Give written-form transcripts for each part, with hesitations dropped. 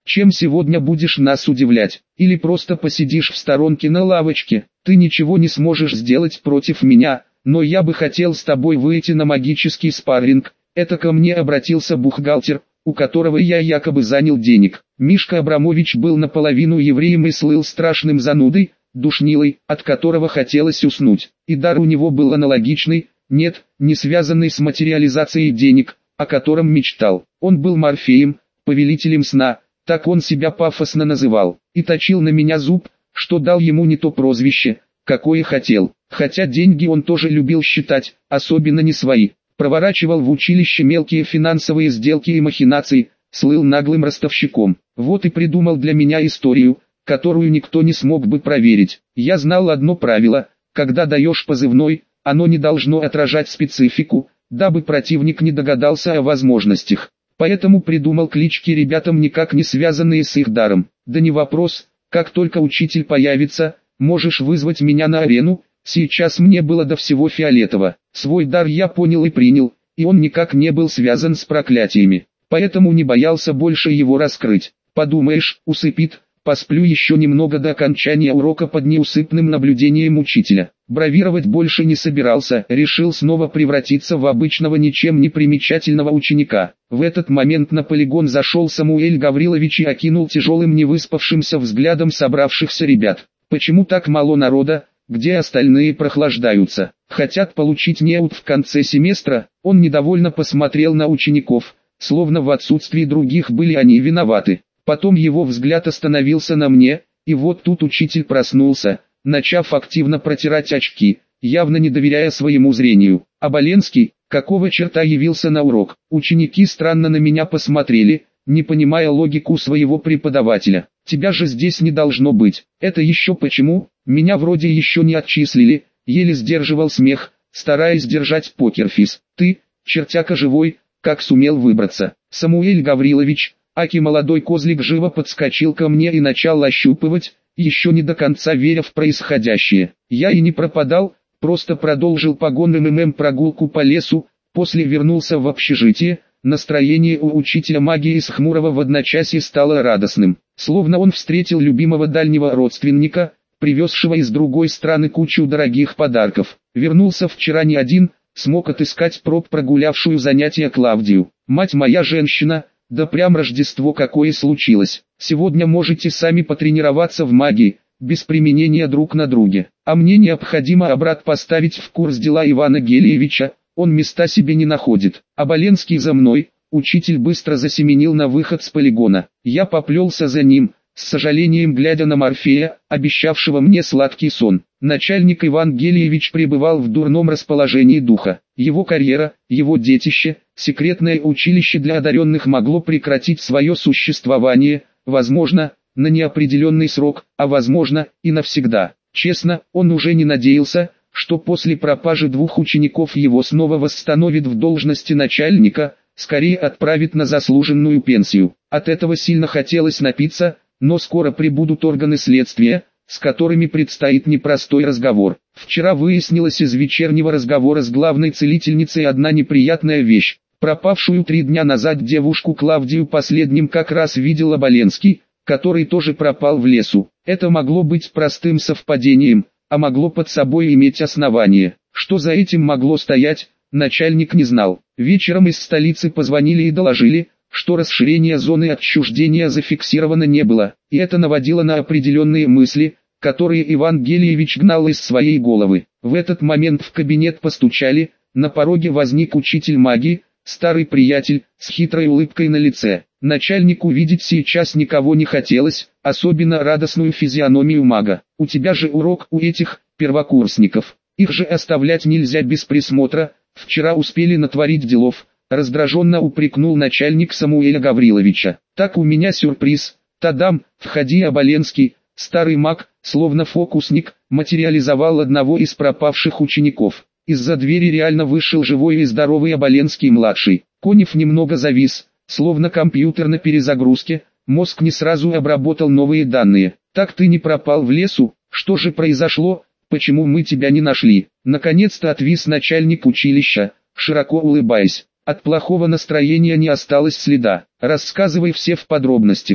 Чем сегодня будешь нас удивлять? Или просто посидишь в сторонке на лавочке? Ты ничего не сможешь сделать против меня, но я бы хотел с тобой выйти на магический спарринг. Это ко мне обратился бухгалтер, у которого я якобы занял денег. Мишка Абрамович был наполовину евреем и слыл страшным занудой, душнилой, от которого хотелось уснуть. И дар у него был аналогичный, нет, не связанный с материализацией денег, о котором мечтал. Он был Морфеем, повелителем сна, так он себя пафосно называл, и точил на меня зуб, что дал ему не то прозвище, какое хотел. Хотя деньги он тоже любил считать, особенно не свои. Проворачивал в училище мелкие финансовые сделки и махинации, слыл наглым ростовщиком. Вот и придумал для меня историю, которую никто не смог бы проверить. Я знал одно правило: когда даешь позывной, оно не должно отражать специфику, дабы противник не догадался о возможностях. Поэтому придумал клички ребятам, никак не связанные с их даром. Да не вопрос, как только учитель появится, можешь вызвать меня на арену. Сейчас мне было до всего фиолетово. Свой дар я понял и принял, и он никак не был связан с проклятиями. Поэтому не боялся больше его раскрыть. Подумаешь, усыпит, посплю еще немного до окончания урока под неусыпным наблюдением учителя. Бравировать больше не собирался, решил снова превратиться в обычного ничем не примечательного ученика. В этот момент на полигон зашел Самуэль Гаврилович и окинул тяжелым невыспавшимся взглядом собравшихся ребят. Почему так мало народа? Где остальные прохлаждаются? Хотят получить неуд в конце семестра? Он недовольно посмотрел на учеников, словно в отсутствии других были они виноваты. Потом его взгляд остановился на мне, и вот тут учитель проснулся, начав активно протирать очки, явно не доверяя своему зрению. Оболенский, какого черта явился на урок? Ученики странно на меня посмотрели, не понимая логику своего преподавателя. Тебя же здесь не должно быть. Это еще почему? Меня вроде еще не отчислили. Еле сдерживал смех, стараясь держать покерфейс. Ты, чертяка живой, как сумел выбраться? Самуэль Гаврилович, аки молодой козлик, живо подскочил ко мне и начал ощупывать, еще не до конца веря в происходящее. Я и не пропадал, просто продолжил погонным прогулку по лесу, после вернулся в общежитие. Настроение у учителя магии с хмурого в одночасье стало радостным, словно он встретил любимого дальнего родственника, привезшего из другой страны кучу дорогих подарков. Вернулся вчера не один, смог отыскать прогулявшую занятия Клавдию. Мать моя женщина, да прям Рождество какое случилось. Сегодня можете сами потренироваться в магии, без применения друг на друге. А мне необходимо обрат поставить в курс дела Ивана Гелиевича. Он места себе не находит. Оболенский за мной. Учитель быстро засеменил на выход с полигона. Я поплелся за ним, с сожалением глядя на Морфея, обещавшего мне сладкий сон. Начальник Иван Гелиевич пребывал в дурном расположении духа. Его карьера, его детище, секретное училище для одаренных могло прекратить свое существование, возможно, на неопределенный срок, а возможно, и навсегда. Честно, он уже не надеялся, что после пропажи двух учеников его снова восстановит в должности начальника, скорее отправит на заслуженную пенсию. От этого сильно хотелось напиться, но скоро прибудут органы следствия, с которыми предстоит непростой разговор. Вчера выяснилась из вечернего разговора с главной целительницей одна неприятная вещь. Пропавшую 3 дня назад девушку Клавдию последним как раз видел Оболенский, который тоже пропал в лесу. Это могло быть простым совпадением, а могло под собой иметь основание. Что за этим могло стоять, начальник не знал. Вечером из столицы позвонили и доложили, что расширение зоны отчуждения зафиксировано не было, и это наводило на определенные мысли, которые Иван Гелиевич гнал из своей головы. В этот момент в кабинет постучали, на пороге возник учитель магии, старый приятель, с хитрой улыбкой на лице. Начальнику видеть сейчас никого не хотелось, особенно радостную физиономию мага. У тебя же урок у этих первокурсников. Их же оставлять нельзя без присмотра, вчера успели натворить делов, раздраженно упрекнул начальник Самуэля Гавриловича. Так у меня сюрприз. Тадам, входи. Оболенский, старый маг, словно фокусник, материализовал одного из пропавших учеников. Из-за двери реально вышел живой и здоровый Оболенский-младший. Конев немного завис, словно компьютер на перезагрузке, мозг не сразу обработал новые данные. Так ты не пропал в лесу? Что же произошло? Почему мы тебя не нашли? Наконец-то отвис начальник училища, широко улыбаясь. От плохого настроения не осталось следа. Рассказывай все в подробностях.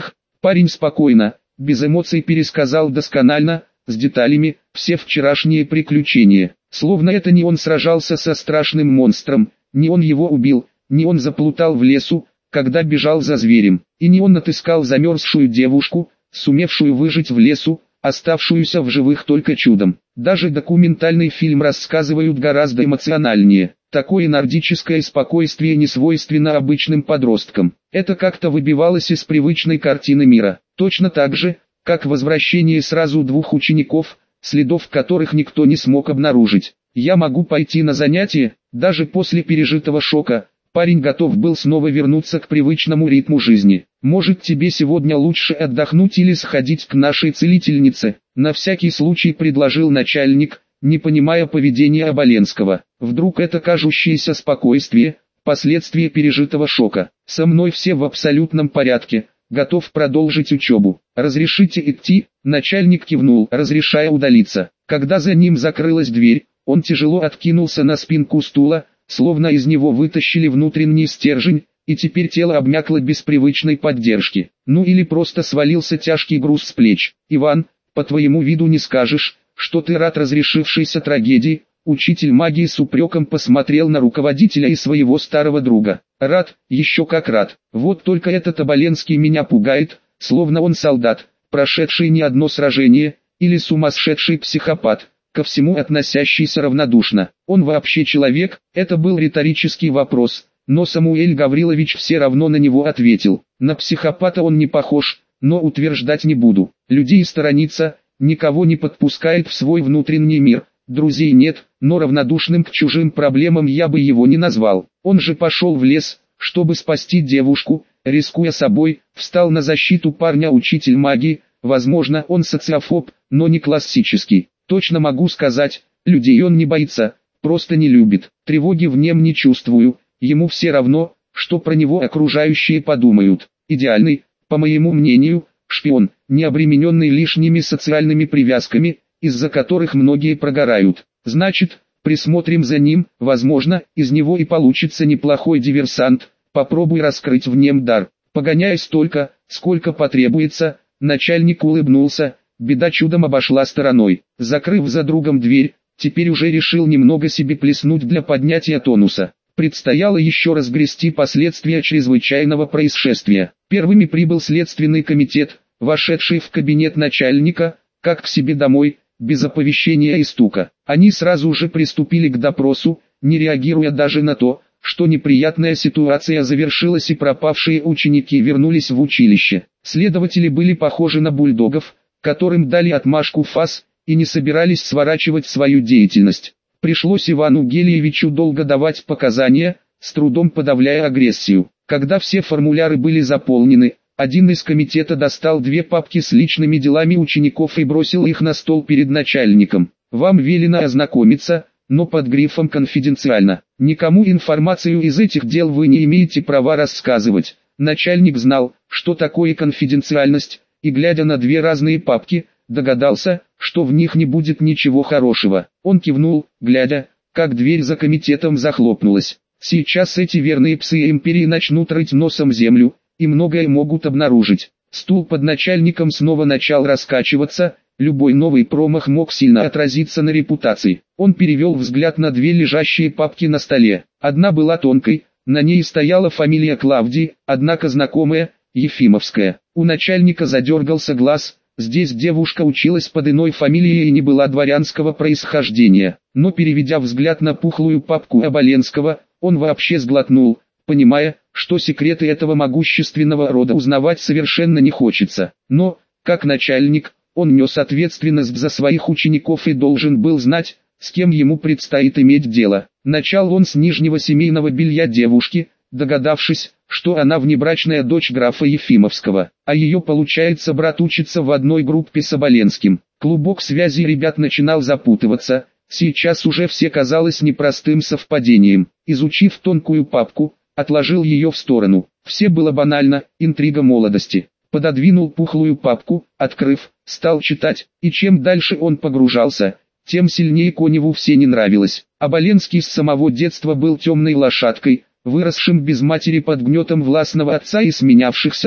Парень спокойно, без эмоций пересказал досконально, с деталями, все вчерашние приключения. Словно это не он сражался со страшным монстром, не он его убил, не он заплутал в лесу, когда бежал за зверем, и не он отыскал замерзшую девушку, сумевшую выжить в лесу, оставшуюся в живых только чудом. Даже документальный фильм рассказывают гораздо эмоциональнее. Такое нордическое спокойствие не свойственно обычным подросткам. Это как-то выбивалось из привычной картины мира. Точно так же, как возвращение сразу двух учеников, следов которых никто не смог обнаружить. Я могу пойти на занятия, даже после пережитого шока. Парень готов был снова вернуться к привычному ритму жизни. Может, тебе сегодня лучше отдохнуть или сходить к нашей целительнице? На всякий случай предложил начальник, не понимая поведения Оболенского. Вдруг это кажущееся спокойствие, последствия пережитого шока. Со мной все в абсолютном порядке, готов продолжить учебу. Разрешите идти? Начальник кивнул, разрешая удалиться. Когда за ним закрылась дверь, он тяжело откинулся на спинку стула, словно из него вытащили внутренний стержень, и теперь тело обмякло без привычной поддержки. Ну или просто свалился тяжкий груз с плеч. Иван, по твоему виду не скажешь, что ты рад разрешившейся трагедии. Учитель магии с упреком посмотрел на руководителя и своего старого друга. Рад, еще как рад. Вот только этот Оболенский меня пугает, словно он солдат, прошедший не одно сражение, или сумасшедший психопат, ко всему относящийся равнодушно. Он вообще человек? Это был риторический вопрос, но Самуэль Гаврилович все равно на него ответил. На психопата он не похож, но утверждать не буду. Людей сторонится, никого не подпускает в свой внутренний мир. Друзей нет, но равнодушным к чужим проблемам я бы его не назвал. Он же пошел в лес, чтобы спасти девушку, рискуя собой, встал на защиту парня учитель магии. Возможно, он социофоб, но не классический. Точно могу сказать, людей он не боится, просто не любит. Тревоги в нем не чувствую, ему все равно, что про него окружающие подумают. Идеальный, по моему мнению, шпион, не обремененный лишними социальными привязками, из-за которых многие прогорают. Значит, присмотрим за ним, возможно, из него и получится неплохой диверсант. Попробуй раскрыть в нем дар. Погоняй столько, сколько потребуется. Начальник улыбнулся, беда чудом обошла стороной. Закрыв за другом дверь, теперь уже решил немного себе плеснуть для поднятия тонуса. Предстояло еще разгрести последствия чрезвычайного происшествия. Первыми прибыл следственный комитет, вошедший в кабинет начальника, как к себе домой, без оповещения и стука. Они сразу же приступили к допросу, не реагируя даже на то, что неприятная ситуация завершилась и пропавшие ученики вернулись в училище. Следователи были похожи на бульдогов, которым дали отмашку ФАС, и не собирались сворачивать свою деятельность. Пришлось Ивану Гелиевичу долго давать показания, с трудом подавляя агрессию. Когда все формуляры были заполнены, один из комитета достал две папки с личными делами учеников и бросил их на стол перед начальником. Вам велено ознакомиться, но под грифом «Конфиденциально». Никому информацию из этих дел вы не имеете права рассказывать. Начальник знал, что такое конфиденциальность, и глядя на две разные папки, догадался, что в них не будет ничего хорошего. Он кивнул, глядя, как дверь за комитетом захлопнулась. Сейчас эти верные псы империи начнут рыть носом землю, и многое могут обнаружить. Стул под начальником снова начал раскачиваться, любой новый промах мог сильно отразиться на репутации. Он перевел взгляд на две лежащие папки на столе. Одна была тонкой, на ней стояла фамилия Клавдии, однако знакомая, Ефимовская. У начальника задергался глаз, здесь девушка училась под иной фамилией и не была дворянского происхождения. Но переведя взгляд на пухлую папку Оболенского, он вообще сглотнул, понимая, что секреты этого могущественного рода узнавать совершенно не хочется. Но, как начальник, он нес ответственность за своих учеников и должен был знать, с кем ему предстоит иметь дело. Начал он с нижнего семейного белья девушки, догадавшись, что она внебрачная дочь графа Ефимовского, а ее, получается, брат учится в одной группе с Оболенским. Клубок связи ребят начинал запутываться, сейчас уже все казалось непростым совпадением. Изучив тонкую папку, отложил ее в сторону. Все было банально, интрига молодости. Пододвинул пухлую папку, открыв, стал читать, и чем дальше он погружался, тем сильнее Коневу все не нравилось. Оболенский с самого детства был темной лошадкой, выросшим без матери под гнетом властного отца и сменявшихся,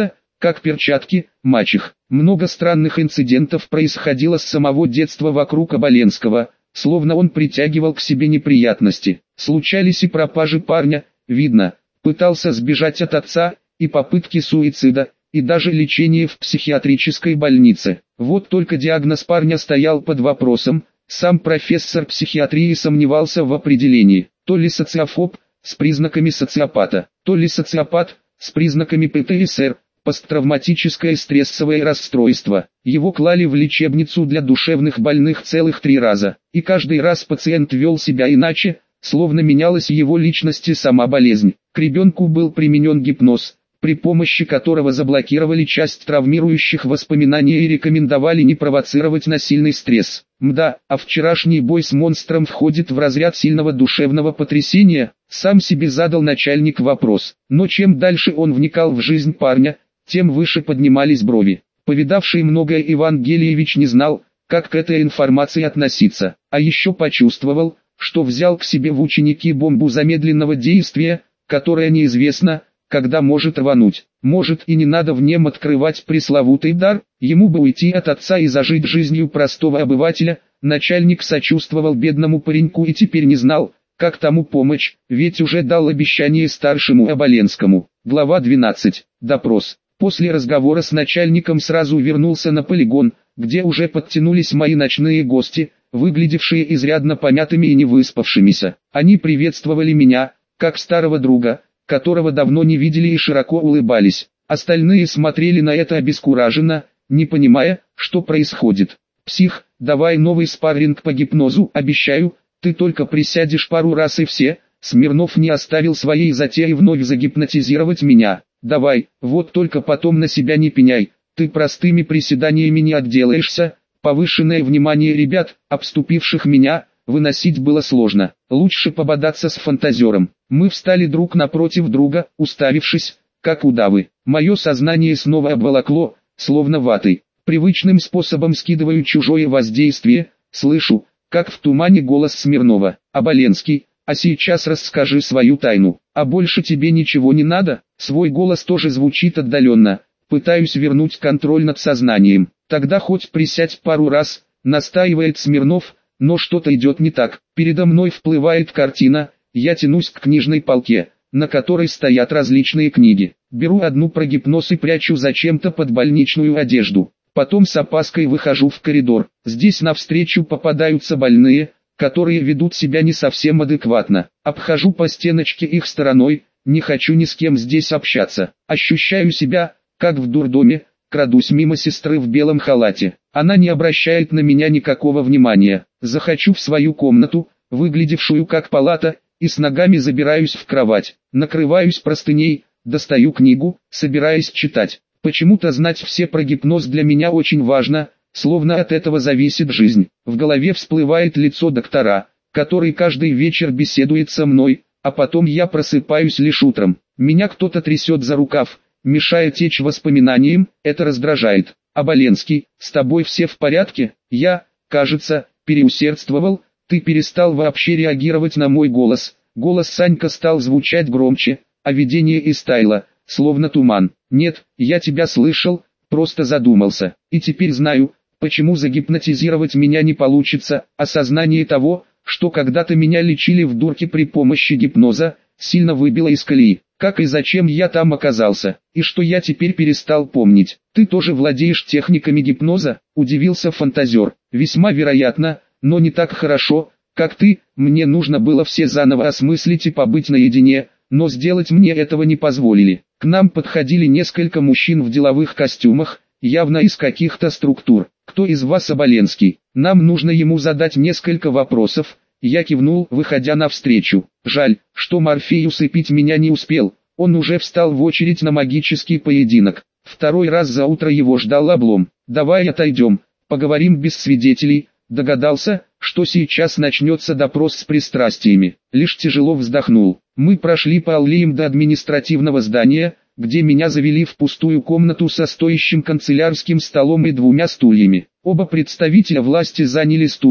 как перчатки, мачех. Много странных инцидентов происходило с самого детства вокруг Оболенского, словно он притягивал к себе неприятности. Случались и пропажи парня, видно, пытался сбежать от отца, и попытки суицида, и даже лечение в психиатрической больнице. Вот только диагноз парня стоял под вопросом, сам профессор психиатрии сомневался в определении, то ли социофоб, с признаками социопата, то ли социопат, с признаками ПТСР, посттравматическое стрессовое расстройство. Его клали в лечебницу для душевных больных целых 3 раза, и каждый раз пациент вел себя иначе, словно менялась в его личности сама болезнь. К ребенку был применен гипноз, при помощи которого заблокировали часть травмирующих воспоминаний и рекомендовали не провоцировать насильный стресс. Мда, а вчерашний бой с монстром входит в разряд сильного душевного потрясения, сам себе задал начальник вопрос. Но чем дальше он вникал в жизнь парня, тем выше поднимались брови. Повидавший многое Иван Гелиевич не знал, как к этой информации относиться, а еще почувствовал, что взял к себе в ученики бомбу замедленного действия, которая неизвестно, когда может рвануть. Может и не надо в нем открывать пресловутый дар, ему бы уйти от отца и зажить жизнью простого обывателя. Начальник сочувствовал бедному пареньку и теперь не знал, как тому помочь, ведь уже дал обещание старшему Оболенскому. Глава 12. Допрос. После разговора с начальником сразу вернулся на полигон, где уже подтянулись мои ночные гости, выглядевшие изрядно помятыми и невыспавшимися. Они приветствовали меня, как старого друга, которого давно не видели, и широко улыбались. Остальные смотрели на это обескураженно, не понимая, что происходит. «Псих, давай новый спарринг по гипнозу, обещаю, ты только присядешь пару раз и все». Смирнов не оставил своей затеи вновь загипнотизировать меня. «Давай, вот только потом на себя не пеняй, ты простыми приседаниями не отделаешься». Повышенное внимание ребят, обступивших меня, выносить было сложно. Лучше пободаться с фантазером. Мы встали друг напротив друга, уставившись, как удавы. Мое сознание снова обволокло, словно ватой. Привычным способом скидываю чужое воздействие, слышу, как в тумане голос Смирнова. «Оболенский, а сейчас расскажи свою тайну. А больше тебе ничего не надо?» Свой голос тоже звучит отдаленно. Пытаюсь вернуть контроль над сознанием. «Тогда хоть присядь пару раз», настаивает Смирнов, но что-то идет не так. Передо мной всплывает картина, я тянусь к книжной полке, на которой стоят различные книги. Беру одну про гипноз и прячу зачем-то под больничную одежду. Потом с опаской выхожу в коридор. Здесь навстречу попадаются больные, которые ведут себя не совсем адекватно. Обхожу по стеночке их стороной, не хочу ни с кем здесь общаться. Ощущаю себя, как в дурдоме, крадусь мимо сестры в белом халате. Она не обращает на меня никакого внимания. Захочу в свою комнату, выглядевшую как палата, и с ногами забираюсь в кровать. Накрываюсь простыней, достаю книгу, собираясь читать. Почему-то знать все про гипноз для меня очень важно, словно от этого зависит жизнь. В голове всплывает лицо доктора, который каждый вечер беседует со мной, а потом я просыпаюсь лишь утром. Меня кто-то трясет за рукав, мешая течь воспоминаниям, это раздражает. «Оболенский, с тобой все в порядке?» Я, кажется, переусердствовал, ты перестал вообще реагировать на мой голос. Голос Санька стал звучать громче, а видение истаяло, словно туман. «Нет, я тебя слышал, просто задумался, и теперь знаю, почему загипнотизировать меня не получится». Осознание того, что когда-то меня лечили в дурке при помощи гипноза, сильно выбило из колеи. Как и зачем я там оказался, и что я теперь перестал помнить. «Ты тоже владеешь техниками гипноза?» – удивился фантазер. «Весьма вероятно, но не так хорошо, как ты. Мне нужно было все заново осмыслить и побыть наедине, но сделать мне этого не позволили». К нам подходили несколько мужчин в деловых костюмах, явно из каких-то структур. «Кто из вас Оболенский? Нам нужно ему задать несколько вопросов». Я кивнул, выходя навстречу. Жаль, что Морфей усыпить меня не успел, он уже встал в очередь на магический поединок. Второй раз за утро его ждал облом. «Давай отойдем, поговорим без свидетелей». Догадался, что сейчас начнется допрос с пристрастиями. Лишь тяжело вздохнул. Мы прошли по аллеям до административного здания, где меня завели в пустую комнату со стоящим канцелярским столом и 2 стульями. Оба представителя власти заняли стулья,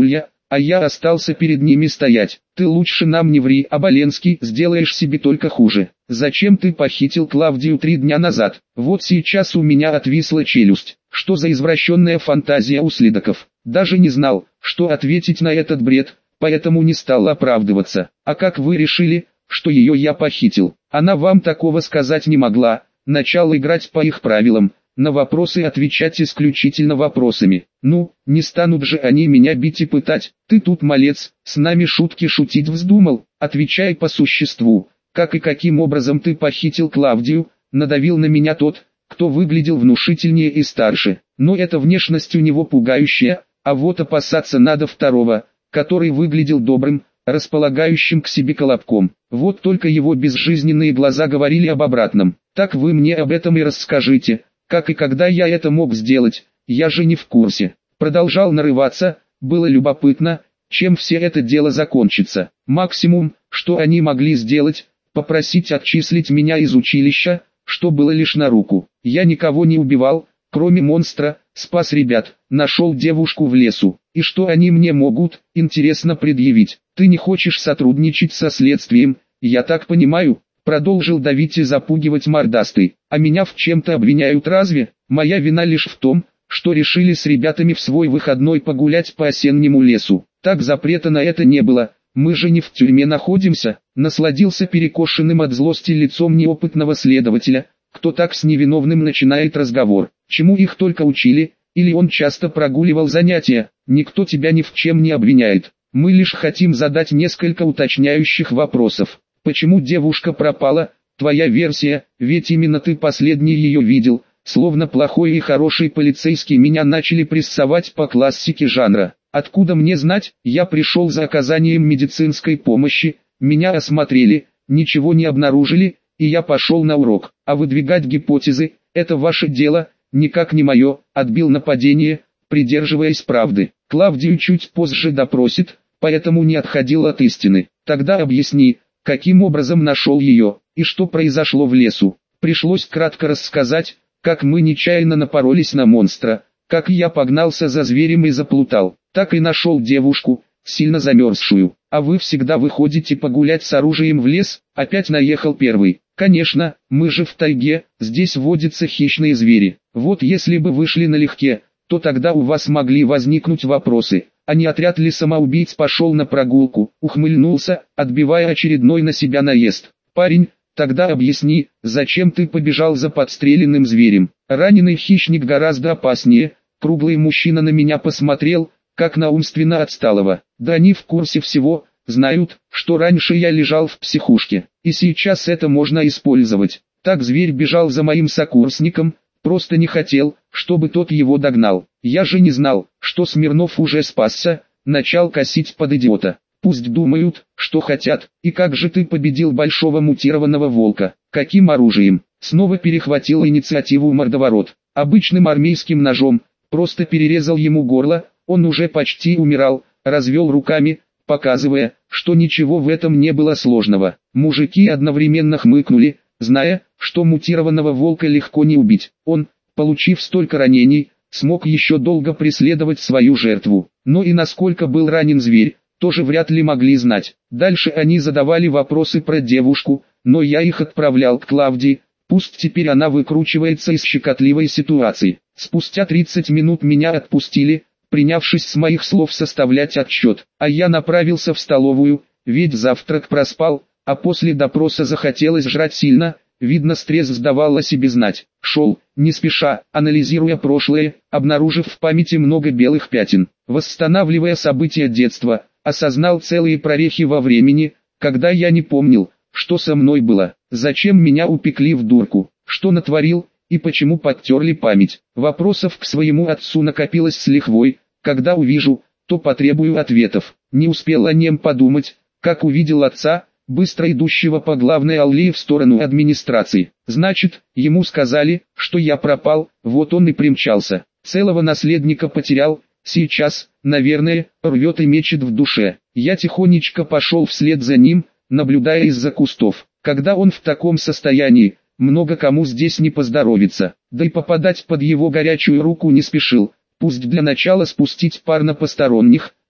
а я остался перед ними стоять. Ты лучше нам не ври, Оболенский, сделаешь себе только хуже. Зачем ты похитил Клавдию 3 дня назад? Вот сейчас у меня отвисла челюсть. Что за извращенная фантазия у следаков? Даже не знал, что ответить на этот бред, поэтому не стал оправдываться. А как вы решили, что ее я похитил? Она вам такого сказать не могла. Начал играть по их правилам. На вопросы отвечать исключительно вопросами. Ну, не станут же они меня бить и пытать. Ты тут малец, с нами шутки шутить вздумал. Отвечай по существу. Как и каким образом ты похитил Клавдию? Надавил на меня тот, кто выглядел внушительнее и старше. Но эта внешность у него пугающая, а вот опасаться надо второго, который выглядел добрым, располагающим к себе Колобком. Вот только его безжизненные глаза говорили об обратном. Так вы мне об этом и расскажите. Как и когда я это мог сделать, я же не в курсе. Продолжал нарываться, было любопытно, чем все это дело закончится. Максимум, что они могли сделать, попросить отчислить меня из училища, что было лишь на руку. Я никого не убивал, кроме монстра, спас ребят, нашел девушку в лесу. И что они мне могут, интересно, предъявить? Ты не хочешь сотрудничать со следствием, я так понимаю? Продолжил давить и запугивать мордастый. А меня в чем-то обвиняют разве? Моя вина лишь в том, что решили с ребятами в свой выходной погулять по осеннему лесу. Так запрета на это не было, мы же не в тюрьме находимся. Насладился перекошенным от злости лицом неопытного следователя. Кто так с невиновным начинает разговор? Чему их только учили? Или он часто прогуливал занятия? Никто тебя ни в чем не обвиняет. Мы лишь хотим задать несколько уточняющих вопросов. Почему девушка пропала? Твоя версия, ведь именно ты последний ее видел. Словно плохой и хороший полицейский меня начали прессовать по классике жанра. Откуда мне знать? Я пришел за оказанием медицинской помощи, меня осмотрели, ничего не обнаружили, и я пошел на урок. А выдвигать гипотезы – это ваше дело, никак не мое. Отбил нападение, придерживаясь правды. Клавдию чуть позже допросит, поэтому не отходил от истины. Тогда объясни, каким образом нашел ее, и что произошло в лесу. Пришлось кратко рассказать, как мы нечаянно напоролись на монстра, как я погнался за зверем и заплутал, так и нашел девушку, сильно замерзшую. А вы всегда выходите погулять с оружием в лес? Опять наехал первый. Конечно, мы же в тайге, здесь водятся хищные звери. Вот если бы вышли налегке, то тогда у вас могли возникнуть вопросы. А не отряд ли самоубийц пошел на прогулку, ухмыльнулся, отбивая очередной на себя наезд. Парень, тогда объясни, зачем ты побежал за подстреленным зверем? Раненый хищник гораздо опаснее. Круглый мужчина на меня посмотрел, как на умственно отсталого. Да они в курсе всего, знают, что раньше я лежал в психушке, и сейчас это можно использовать. Так зверь бежал за моим сокурсником, просто не хотел, чтобы тот его догнал. Я же не знал, что Смирнов уже спасся, начал косить под идиота. Пусть думают, что хотят. И как же ты победил большого мутированного волка? Каким оружием? Снова перехватил инициативу мордоворот. Обычным армейским ножом, просто перерезал ему горло, он уже почти умирал, развел руками, показывая, что ничего в этом не было сложного. Мужики одновременно хмыкнули, зная, что мутированного волка легко не убить. Он, получив столько ранений, смог еще долго преследовать свою жертву. Но и насколько был ранен зверь, тоже вряд ли могли знать. Дальше они задавали вопросы про девушку, но я их отправлял к Клавдии, пусть теперь она выкручивается из щекотливой ситуации. Спустя 30 минут меня отпустили, принявшись с моих слов составлять отчет, а я направился в столовую, ведь завтрак проспал, а после допроса захотелось жрать сильно. Видно, стресс сдавал о себе знать. Шел, не спеша, анализируя прошлое, обнаружив в памяти много белых пятен. Восстанавливая события детства, осознал целые прорехи во времени, когда я не помнил, что со мной было, зачем меня упекли в дурку, что натворил, и почему подтерли память. Вопросов к своему отцу накопилось с лихвой, когда увижу, то потребую ответов. Не успел о нем подумать, как увидел отца, быстро идущего по главной аллее в сторону администрации. Значит, ему сказали, что я пропал, вот он и примчался. Целого наследника потерял, сейчас, наверное, рвет и мечет в душе. Я тихонечко пошел вслед за ним, наблюдая из-за кустов. Когда он в таком состоянии, много кому здесь не поздоровится. Да и попадать под его горячую руку не спешил. Пусть для начала спустить пар на посторонних,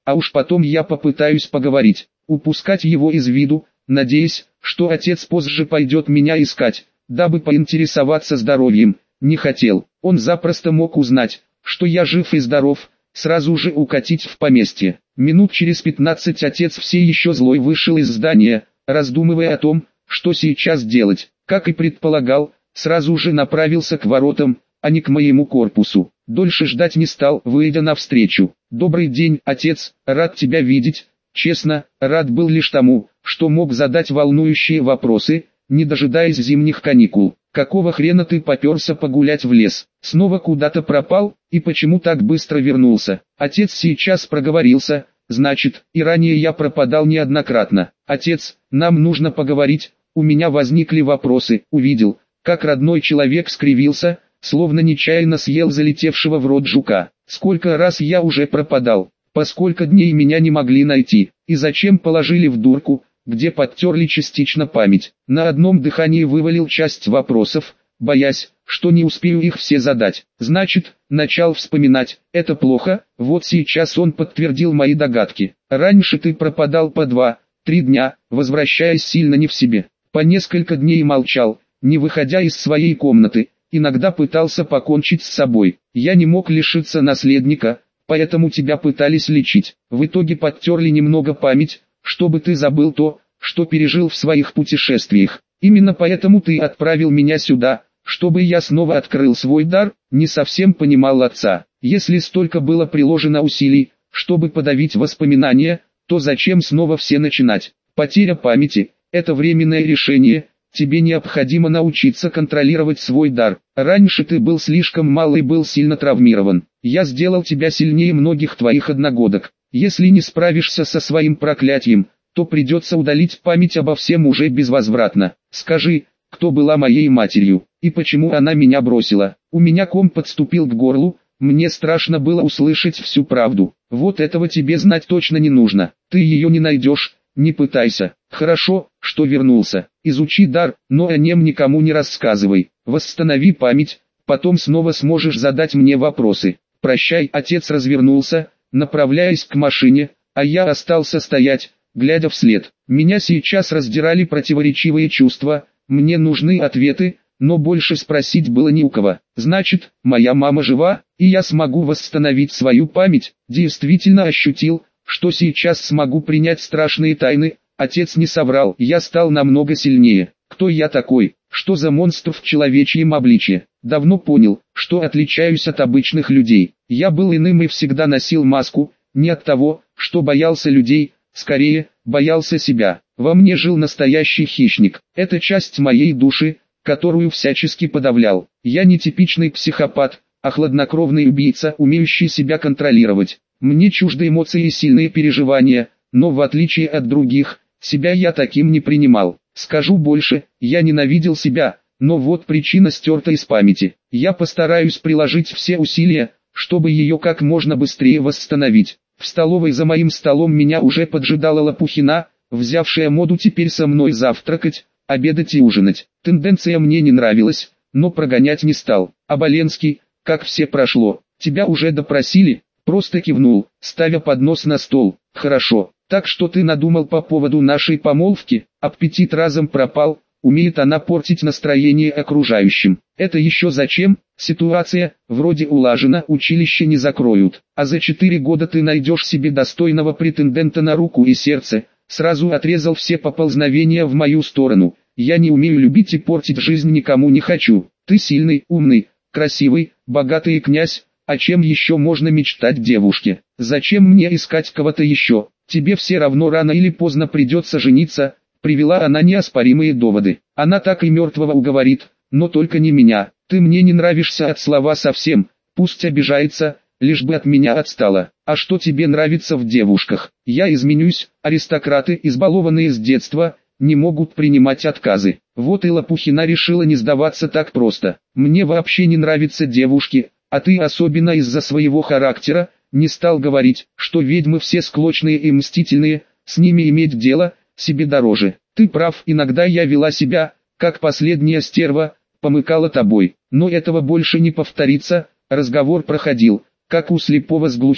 а уж потом я попытаюсь поговорить, упускать его из виду, надеясь, что отец позже пойдет меня искать, дабы поинтересоваться здоровьем, не хотел. Он запросто мог узнать, что я жив и здоров, сразу же укатить в поместье. Минут через 15 отец все еще злой вышел из здания, раздумывая о том, что сейчас делать. Как и предполагал, сразу же направился к воротам, а не к моему корпусу. Дольше ждать не стал, выйдя навстречу. «Добрый день, отец, рад тебя видеть». Честно, рад был лишь тому, что мог задать волнующие вопросы, не дожидаясь зимних каникул. «Какого хрена ты попёрся погулять в лес? Снова куда-то пропал, и почему так быстро вернулся?» Отец сейчас проговорился, значит, и ранее я пропадал неоднократно. «Отец, нам нужно поговорить, у меня возникли вопросы». Увидел, как родной человек скривился, словно нечаянно съел залетевшего в рот жука. «Сколько раз я уже пропадал, по сколько дней меня не могли найти, и зачем положили в дурку, где подтерли частично память?» На одном дыхании вывалил часть вопросов, боясь, что не успею их все задать. Значит, начал вспоминать, это плохо, вот сейчас он подтвердил мои догадки. «Раньше ты пропадал по 2-3 дня, возвращаясь сильно не в себе. По несколько дней молчал, не выходя из своей комнаты, иногда пытался покончить с собой. Я не мог лишиться наследника, поэтому тебя пытались лечить. В итоге подтерли немного память, чтобы ты забыл то, что пережил в своих путешествиях. Именно поэтому ты отправил меня сюда, чтобы я снова открыл свой дар». Не совсем понимал отца. Если столько было приложено усилий, чтобы подавить воспоминания, то зачем снова все начинать? Потеря памяти – это временное решение. Тебе необходимо научиться контролировать свой дар. Раньше ты был слишком мал и был сильно травмирован. Я сделал тебя сильнее многих твоих одногодок. Если не справишься со своим проклятием, то придется удалить память обо всем уже безвозвратно. Скажи, кто была моей матерью, и почему она меня бросила?» У меня ком подступил к горлу, мне страшно было услышать всю правду. «Вот этого тебе знать точно не нужно, ты ее не найдешь, не пытайся. Хорошо, что вернулся. Изучи дар, но о нем никому не рассказывай. Восстанови память, потом снова сможешь задать мне вопросы. Прощай». Отец развернулся, направляясь к машине, а я остался стоять, глядя вслед. Меня сейчас раздирали противоречивые чувства, мне нужны ответы, но больше спросить было не у кого. Значит, моя мама жива, и я смогу восстановить свою память. Действительно ощутил, что сейчас смогу принять страшные тайны. Отец не соврал, я стал намного сильнее. Кто я такой? Что за монстр в человечьем обличье? Давно понял, что отличаюсь от обычных людей. Я был иным и всегда носил маску, не от того, что боялся людей, скорее, боялся себя. Во мне жил настоящий хищник. Это часть моей души, которую всячески подавлял. Я не типичный психопат, а хладнокровный убийца, умеющий себя контролировать. Мне чужды эмоции и сильные переживания, но в отличие от других, себя я таким не принимал. Скажу больше, я ненавидел себя, но вот причина стерта из памяти. Я постараюсь приложить все усилия, чтобы ее как можно быстрее восстановить. В столовой за моим столом меня уже поджидала Лопухина, взявшая моду теперь со мной завтракать, обедать и ужинать. Тенденция мне не нравилась, но прогонять не стал. «Оболенский, как все прошло? Тебя уже допросили?» Просто кивнул, ставя поднос на стол. «Хорошо, так что ты надумал по поводу нашей помолвки?» Аппетит разом пропал, умеет она портить настроение окружающим. «Это еще зачем? Ситуация, вроде улажена, училище не закроют. А за 4 года ты найдешь себе достойного претендента на руку и сердце». Сразу отрезал все поползновения в мою сторону. «Я не умею любить и портить жизнь никому не хочу. Ты сильный, умный, красивый, богатый князь. О чем еще можно мечтать девушке? Зачем мне искать кого-то еще? Тебе все равно рано или поздно придется жениться». Привела она неоспоримые доводы. Она так и мертвого уговорит, но только не меня. «Ты мне не нравишься от слова совсем, пусть обижается, лишь бы от меня отстала. А что тебе нравится в девушках? Я изменюсь». Аристократы, избалованные с детства, не могут принимать отказы. Вот и Лопухина решила не сдаваться так просто. «Мне вообще не нравятся девушки, а ты особенно из-за своего характера». Не стал говорить, что ведьмы все склочные и мстительные, с ними иметь дело себе дороже. «Ты прав, иногда я вела себя, как последняя стерва, помыкала тобой, но этого больше не повторится». Разговор проходил, как у слепого с глухим.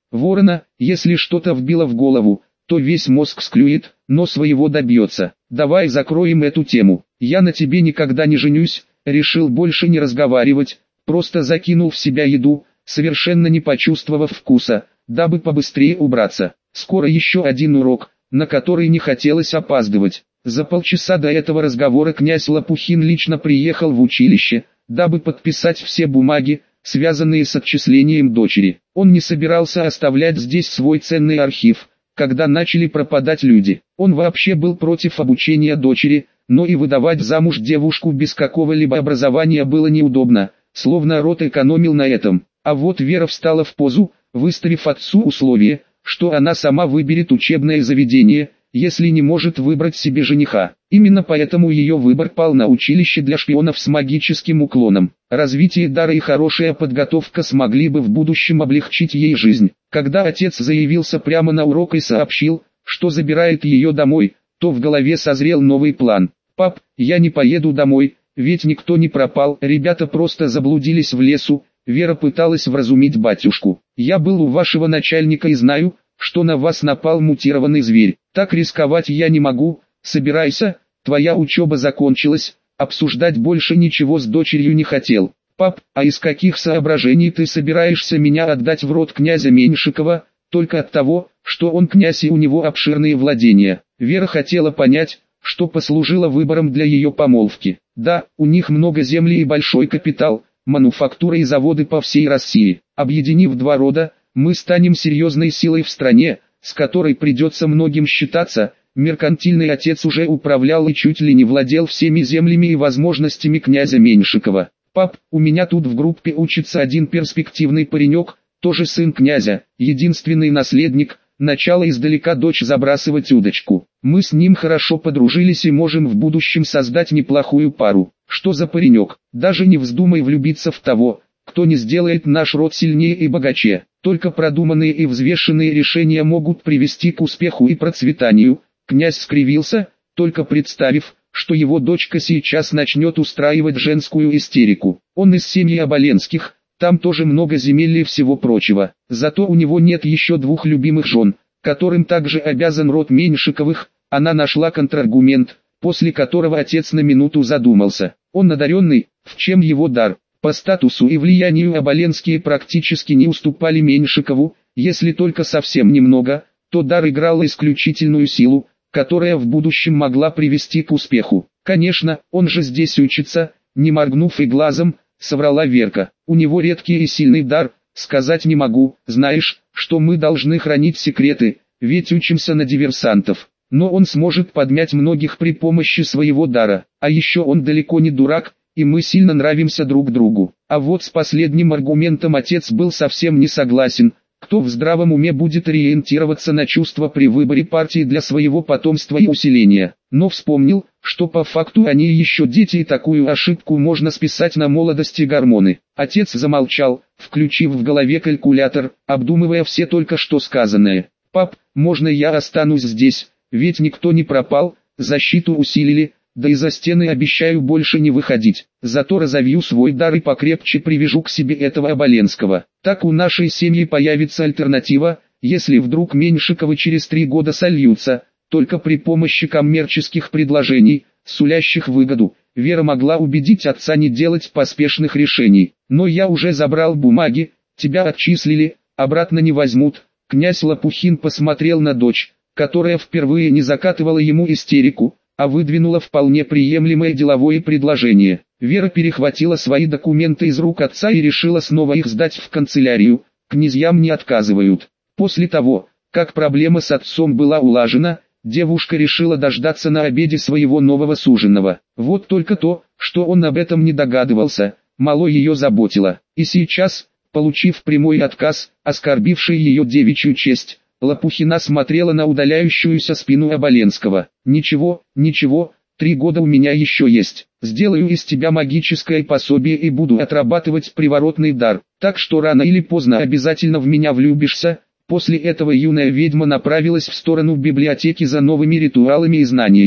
Ворона, если что-то вбило в голову, то весь мозг склюет, но своего добьется. Давай закроем эту тему. Я на тебе никогда не женюсь, решил больше не разговаривать, просто закинул в себя еду, совершенно не почувствовав вкуса, дабы побыстрее убраться. Скоро еще один урок, на который не хотелось опаздывать. За полчаса до этого разговора князь Лопухин лично приехал в училище, дабы подписать все бумаги, связанные с отчислением дочери. Он не собирался оставлять здесь свой ценный архив, когда начали пропадать люди. Он вообще был против обучения дочери, но и выдавать замуж девушку без какого-либо образования было неудобно, словно род экономил на этом. А вот Вера встала в позу, выставив отцу условие, что она сама выберет учебное заведение, если не может выбрать себе жениха. Именно поэтому ее выбор пал на училище для шпионов с магическим уклоном. Развитие дара и хорошая подготовка смогли бы в будущем облегчить ей жизнь. Когда отец заявился прямо на урок и сообщил, что забирает ее домой, то в голове созрел новый план. «Пап, я не поеду домой, ведь никто не пропал, ребята просто заблудились в лесу». Вера пыталась вразумить батюшку. «Я был у вашего начальника и знаю, что на вас напал мутированный зверь. Так рисковать я не могу, собирайся, твоя учеба закончилась». Обсуждать больше ничего с дочерью не хотел. «Пап, а из каких соображений ты собираешься меня отдать в род князя Меньшикова?» «Только от того, что он князь и у него обширные владения». Вера хотела понять, что послужило выбором для ее помолвки. Да, у них много земли и большой капитал, мануфактура и заводы по всей России. Объединив два рода, мы станем серьезной силой в стране, с которой придется многим считаться. Меркантильный отец уже управлял и чуть ли не владел всеми землями и возможностями князя Меньшикова. «Пап, у меня тут в группе учится один перспективный паренек, тоже сын князя, единственный наследник, начало издалека дочь забрасывать удочку. Мы с ним хорошо подружились и можем в будущем создать неплохую пару». «Что за паренек? Даже не вздумай влюбиться в того, кто не сделает наш род сильнее и богаче. Только продуманные и взвешенные решения могут привести к успеху и процветанию». Князь скривился, только представив, что его дочка сейчас начнет устраивать женскую истерику. Он из семьи Оболенских, там тоже много земель и всего прочего. Зато у него нет еще двух любимых жен, которым также обязан род Меньшиковых. Она нашла контраргумент, после которого отец на минуту задумался. Он одаренный, в чем его дар? По статусу и влиянию Оболенские практически не уступали Меньшикову, если только совсем немного, то дар играл исключительную силу, которая в будущем могла привести к успеху. «Конечно, он же здесь учится», не моргнув и глазом, соврала Верка. «У него редкий и сильный дар, сказать не могу, знаешь, что мы должны хранить секреты, ведь учимся на диверсантов. Но он сможет подмять многих при помощи своего дара, а еще он далеко не дурак, и мы сильно нравимся друг другу». А вот с последним аргументом отец был совсем не согласен. Кто в здравом уме будет ориентироваться на чувства при выборе партии для своего потомства и усиления? Но вспомнил, что по факту они еще дети, и такую ошибку можно списать на молодость и гормоны. Отец замолчал, включив в голове калькулятор, обдумывая все только что сказанное. «Пап, можно я останусь здесь, ведь никто не пропал, защиту усилили, да и за стены обещаю больше не выходить. Зато разовью свой дар и покрепче привяжу к себе этого Оболенского. Так у нашей семьи появится альтернатива, если вдруг Меньшиковы через 3 года сольются, только при помощи коммерческих предложений, сулящих выгоду». Вера могла убедить отца не делать поспешных решений. «Но я уже забрал бумаги, тебя отчислили, обратно не возьмут». Князь Лопухин посмотрел на дочь, которая впервые не закатывала ему истерику, а выдвинула вполне приемлемое деловое предложение. Вера перехватила свои документы из рук отца и решила снова их сдать в канцелярию. Князьям не отказывают. После того, как проблема с отцом была улажена, девушка решила дождаться на обеде своего нового суженого. Вот только то, что он об этом не догадывался, мало ее заботило. И сейчас, получив прямой отказ, оскорбивший ее девичью честь, Лопухина смотрела на удаляющуюся спину Оболенского. «Ничего, ничего, 3 года у меня еще есть. Сделаю из тебя магическое пособие и буду отрабатывать приворотный дар. Так что рано или поздно обязательно в меня влюбишься». После этого юная ведьма направилась в сторону библиотеки за новыми ритуалами и знаниями.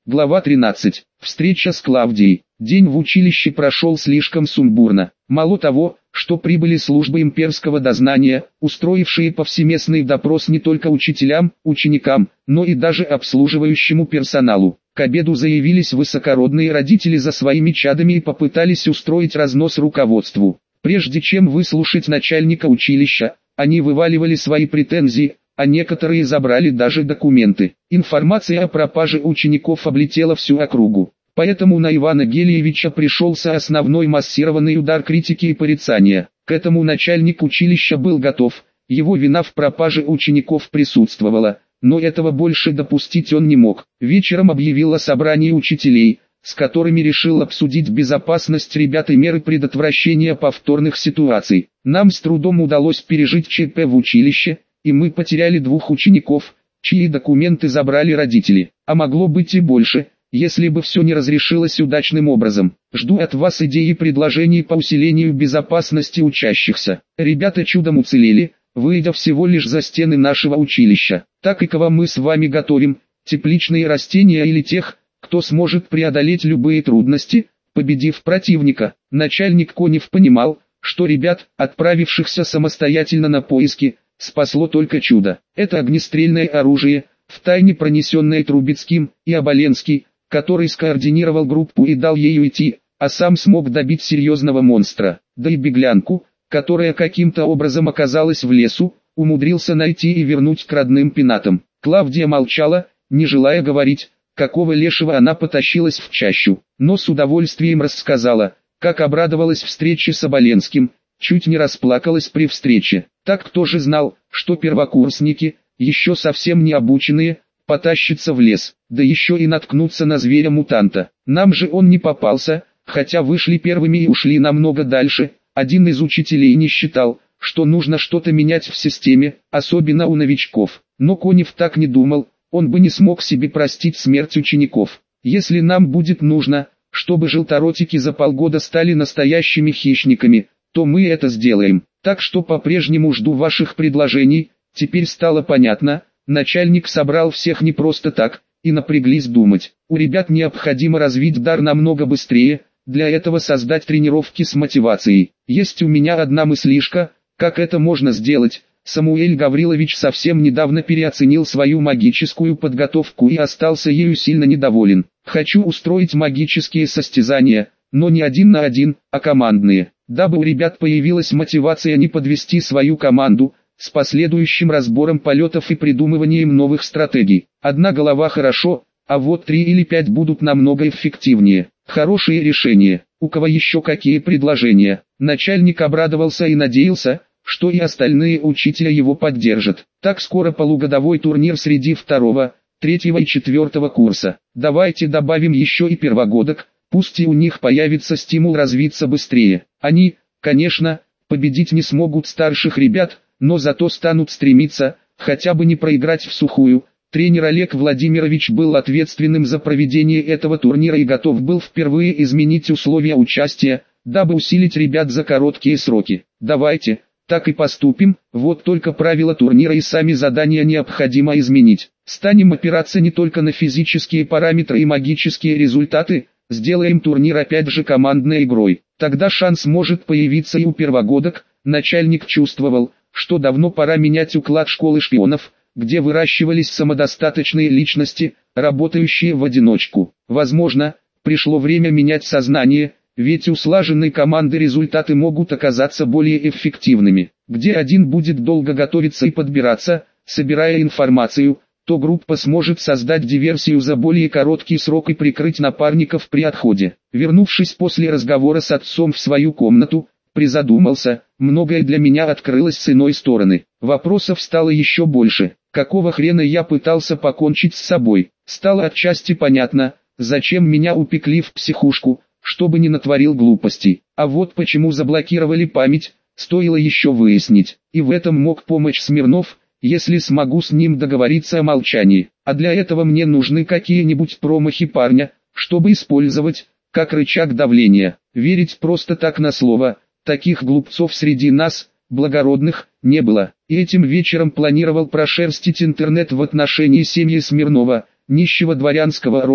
Глава 13. Встреча с Клавдией. День в училище прошел слишком сумбурно. Мало того, что прибыли службы имперского дознания, устроившие повсеместный допрос не только учителям, ученикам, но и даже обслуживающему персоналу. К обеду заявились высокородные родители за своими чадами и попытались устроить разнос руководству. Прежде чем выслушать начальника училища, они вываливали свои претензии, а некоторые забрали даже документы. Информация о пропаже учеников облетела всю округу. Поэтому на Ивана Гелиевича пришелся основной массированный удар критики и порицания. К этому начальник училища был готов, его вина в пропаже учеников присутствовала, но этого больше допустить он не мог. Вечером объявил о собрании учителей, с которыми решил обсудить безопасность ребят и меры предотвращения повторных ситуаций. Нам с трудом удалось пережить ЧП в училище, и мы потеряли 2 учеников, чьи документы забрали родители, а могло быть и больше, если бы все не разрешилось удачным образом. Жду от вас идеи и предложений по усилению безопасности учащихся. Ребята чудом уцелели, выйдя всего лишь за стены нашего училища. Так и кого мы с вами готовим, тепличные растения или тех, кто сможет преодолеть любые трудности, победив противника. Начальник Конев понимал, что ребят, отправившихся самостоятельно на поиски, спасло только чудо. Это огнестрельное оружие, втайне пронесенное Трубецким и Оболенский, который скоординировал группу и дал ею идти, а сам смог добить серьезного монстра. Да и беглянку, которая каким-то образом оказалась в лесу, умудрился найти и вернуть к родным пенатам. Клавдия молчала, не желая говорить, какого лешего она потащилась в чащу, но с удовольствием рассказала, как обрадовалась встрече с Оболенским, чуть не расплакалась при встрече. Так кто же знал, что первокурсники, еще совсем не обученные, потащатся в лес, да еще и наткнуться на зверя-мутанта. Нам же он не попался, хотя вышли первыми и ушли намного дальше. Один из учителей не считал, что нужно что-то менять в системе, особенно у новичков. Но Конев так не думал, он бы не смог себе простить смерть учеников. Если нам будет нужно, чтобы желторотики за полгода стали настоящими хищниками, то мы это сделаем. Так что по-прежнему жду ваших предложений. Теперь стало понятно, начальник собрал всех не просто так, и напряглись думать. У ребят необходимо развить дар намного быстрее, для этого создать тренировки с мотивацией. Есть у меня одна мыслишка, как это можно сделать. Самуэль Гаврилович совсем недавно переоценил свою магическую подготовку и остался ею сильно недоволен. Хочу устроить магические состязания, но не 1 на 1, а командные, дабы у ребят появилась мотивация не подвести свою команду, с последующим разбором полетов и придумыванием новых стратегий. Одна голова хорошо, а вот 3 или 5 будут намного эффективнее. Хорошие решения. У кого еще какие предложения? Начальник обрадовался и надеялся, что и остальные учителя его поддержат. Так скоро полугодовой турнир среди 2, 3 и 4 курса. Давайте добавим еще и первогодок, пусть и у них появится стимул развиться быстрее. Они, конечно, победить не смогут старших ребят, но зато станут стремиться, хотя бы не проиграть всухую. Тренер Олег Владимирович был ответственным за проведение этого турнира и готов был впервые изменить условия участия, дабы усилить ребят за короткие сроки. Давайте, так и поступим, вот только правила турнира и сами задания необходимо изменить. Станем опираться не только на физические параметры и магические результаты, сделаем турнир опять же командной игрой. Тогда шанс может появиться и у первогодок. Начальник чувствовал, что давно пора менять уклад школы шпионов, где выращивались самодостаточные личности, работающие в одиночку. Возможно, пришло время менять сознание, ведь у слаженной команды результаты могут оказаться более эффективными. Где один будет долго готовиться и подбираться, собирая информацию, то группа сможет создать диверсию за более короткий срок и прикрыть напарников при отходе. Вернувшись после разговора с отцом в свою комнату, призадумался, многое для меня открылось с иной стороны. Вопросов стало еще больше. Какого хрена я пытался покончить с собой? Стало отчасти понятно, зачем меня упекли в психушку, чтобы не натворил глупостей. А вот почему заблокировали память, стоило еще выяснить. И в этом мог помочь Смирнов, если смогу с ним договориться о молчании. А для этого мне нужны какие-нибудь промахи парня, чтобы использовать, как рычаг давления. Верить просто так на слово, таких глупцов среди нас, благородных, не было. И этим вечером планировал прошерстить интернет в отношении семьи Смирнова, нищего дворянского рода,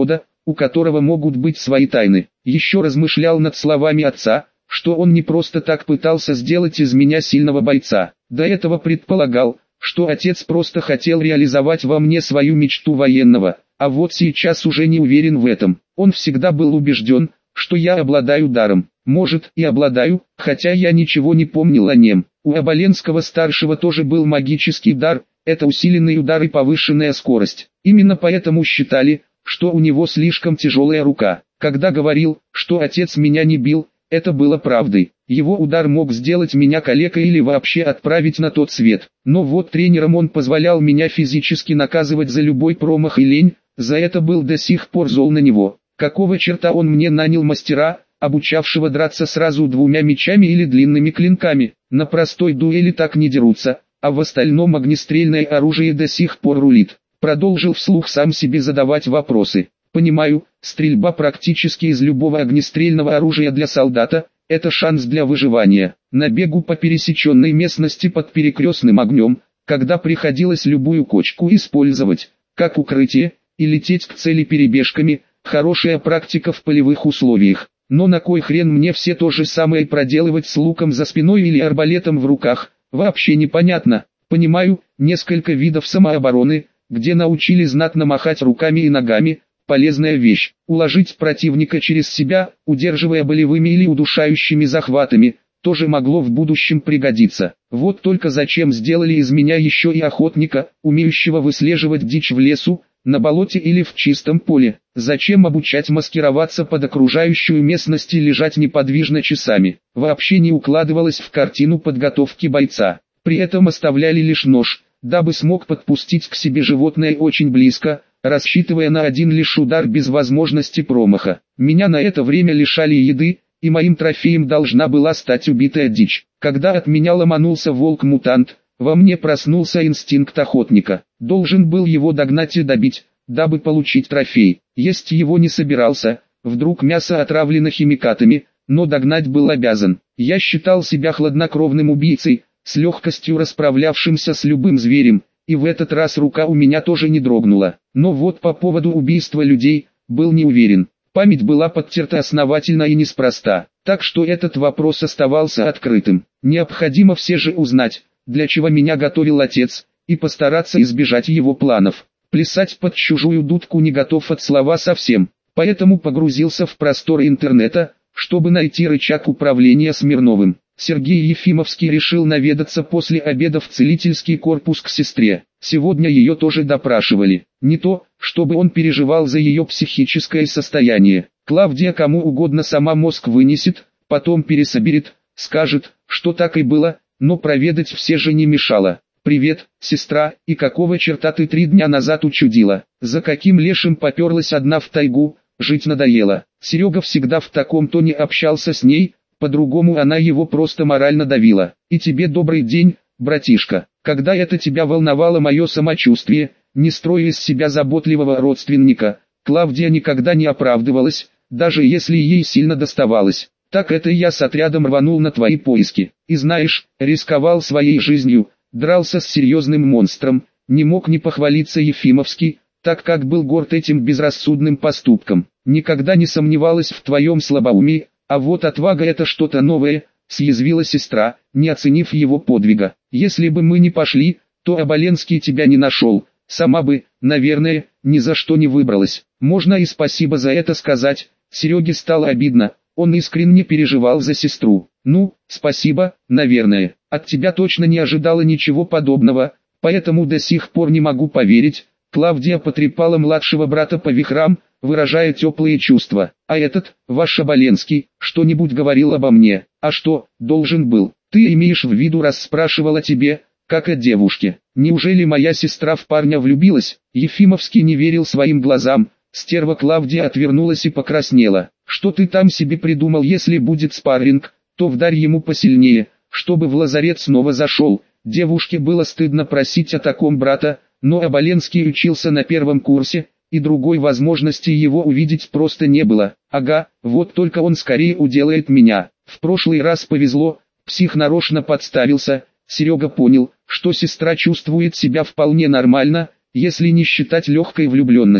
у которого могут быть свои тайны. Еще размышлял над словами отца, что он не просто так пытался сделать из меня сильного бойца. До этого предполагал, что отец просто хотел реализовать во мне свою мечту военного, а вот сейчас уже не уверен в этом. Он всегда был убежден, что я обладаю даром. Может, и обладаю, хотя я ничего не помнил о нем. У Оболенского-старшего тоже был магический дар, это усиленный удар и повышенная скорость. Именно поэтому считали, что у него слишком тяжелая рука. Когда говорил, что отец меня не бил, это было правдой. Его удар мог сделать меня калекой или вообще отправить на тот свет. Но вот тренером он позволял меня физически наказывать за любой промах и лень, за это был до сих пор зол на него. Какого черта он мне нанял мастера, обучавшего драться сразу двумя мечами или длинными клинками? На простой дуэли так не дерутся, а в остальном огнестрельное оружие до сих пор рулит. Продолжил вслух сам себе задавать вопросы. Понимаю, стрельба практически из любого огнестрельного оружия для солдата – это шанс для выживания. На бегу по пересеченной местности под перекрестным огнем, когда приходилось любую кочку использовать, как укрытие, и лететь к цели перебежками – хорошая практика в полевых условиях. Но на кой хрен мне все то же самое проделывать с луком за спиной или арбалетом в руках, вообще непонятно. Понимаю, несколько видов самообороны, где научили знатно махать руками и ногами, полезная вещь. Уложить противника через себя, удерживая болевыми или удушающими захватами, тоже могло в будущем пригодиться. Вот только зачем сделали из меня еще и охотника, умеющего выслеживать дичь в лесу, на болоте или в чистом поле? Зачем обучать маскироваться под окружающую местность и лежать неподвижно часами? Вообще не укладывалось в картину подготовки бойца. При этом оставляли лишь нож, дабы смог подпустить к себе животное очень близко, рассчитывая на один лишь удар без возможности промаха. Меня на это время лишали еды, и моим трофеем должна была стать убитая дичь. Когда от меня ломанулся волк-мутант, во мне проснулся инстинкт охотника. Должен был его догнать и добить, дабы получить трофей. Есть его не собирался, вдруг мясо отравлено химикатами, но догнать был обязан. Я считал себя хладнокровным убийцей, с легкостью расправлявшимся с любым зверем, и в этот раз рука у меня тоже не дрогнула. Но вот по поводу убийства людей, был не уверен. Память была подтерта основательно и неспроста, так что этот вопрос оставался открытым. Необходимо все же узнать, для чего меня готовил отец, и постараться избежать его планов. Плясать под чужую дудку не готов от слова совсем, поэтому погрузился в просторы интернета, чтобы найти рычаг управления Смирновым. Сергей Ефимовский решил наведаться после обеда в целительский корпус к сестре. Сегодня ее тоже допрашивали. Не то, чтобы он переживал за ее психическое состояние. Клавдия кому угодно сама мозг вынесет, потом пересоберет, скажет, что так и было, но проведать все же не мешало. «Привет, сестра, и какого черта ты 3 дня назад учудила? За каким лешим поперлась одна в тайгу, жить надоело?» Серега всегда в таком тоне общался с ней, по-другому она его просто морально давила. «И тебе добрый день, братишка. Когда это тебя волновало мое самочувствие, не строй из себя заботливого родственника». Клавдия никогда не оправдывалась, даже если ей сильно доставалось. «Так это я с отрядом рванул на твои поиски. И знаешь, рисковал своей жизнью, дрался с серьезным монстром, не мог не похвалиться Ефимовский, так как был горд этим безрассудным поступком. Никогда не сомневалась в твоем слабоумии, а вот отвага — это что-то новое», — съязвила сестра, не оценив его подвига. «Если бы мы не пошли, то Оболенский тебя не нашел, сама бы, наверное, ни за что не выбралась». Можно и спасибо за это сказать. Сереге стало обидно, он искренне переживал за сестру. «Ну, спасибо, наверное. От тебя точно не ожидала ничего подобного, поэтому до сих пор не могу поверить». Клавдия потрепала младшего брата по вихрам, выражая теплые чувства. «А этот, ваш Оболенский, что-нибудь говорил обо мне?» «А что, должен был? Ты имеешь в виду, раз спрашивал о тебе, как о девушке? Неужели моя сестра в парня влюбилась?» Ефимовский не верил своим глазам. Стерва Клавдия отвернулась и покраснела. «Что ты там себе придумал? Если будет спарринг, то вдарь ему посильнее, чтобы в лазарет снова зашел». Девушке было стыдно просить о таком брата, но Оболенский учился на 1 курсе, и другой возможности его увидеть просто не было. «Ага, вот только он скорее уделает меня. В прошлый раз повезло, псих нарочно подставился». Серега понял, что сестра чувствует себя вполне нормально, если не считать легкой влюбленности.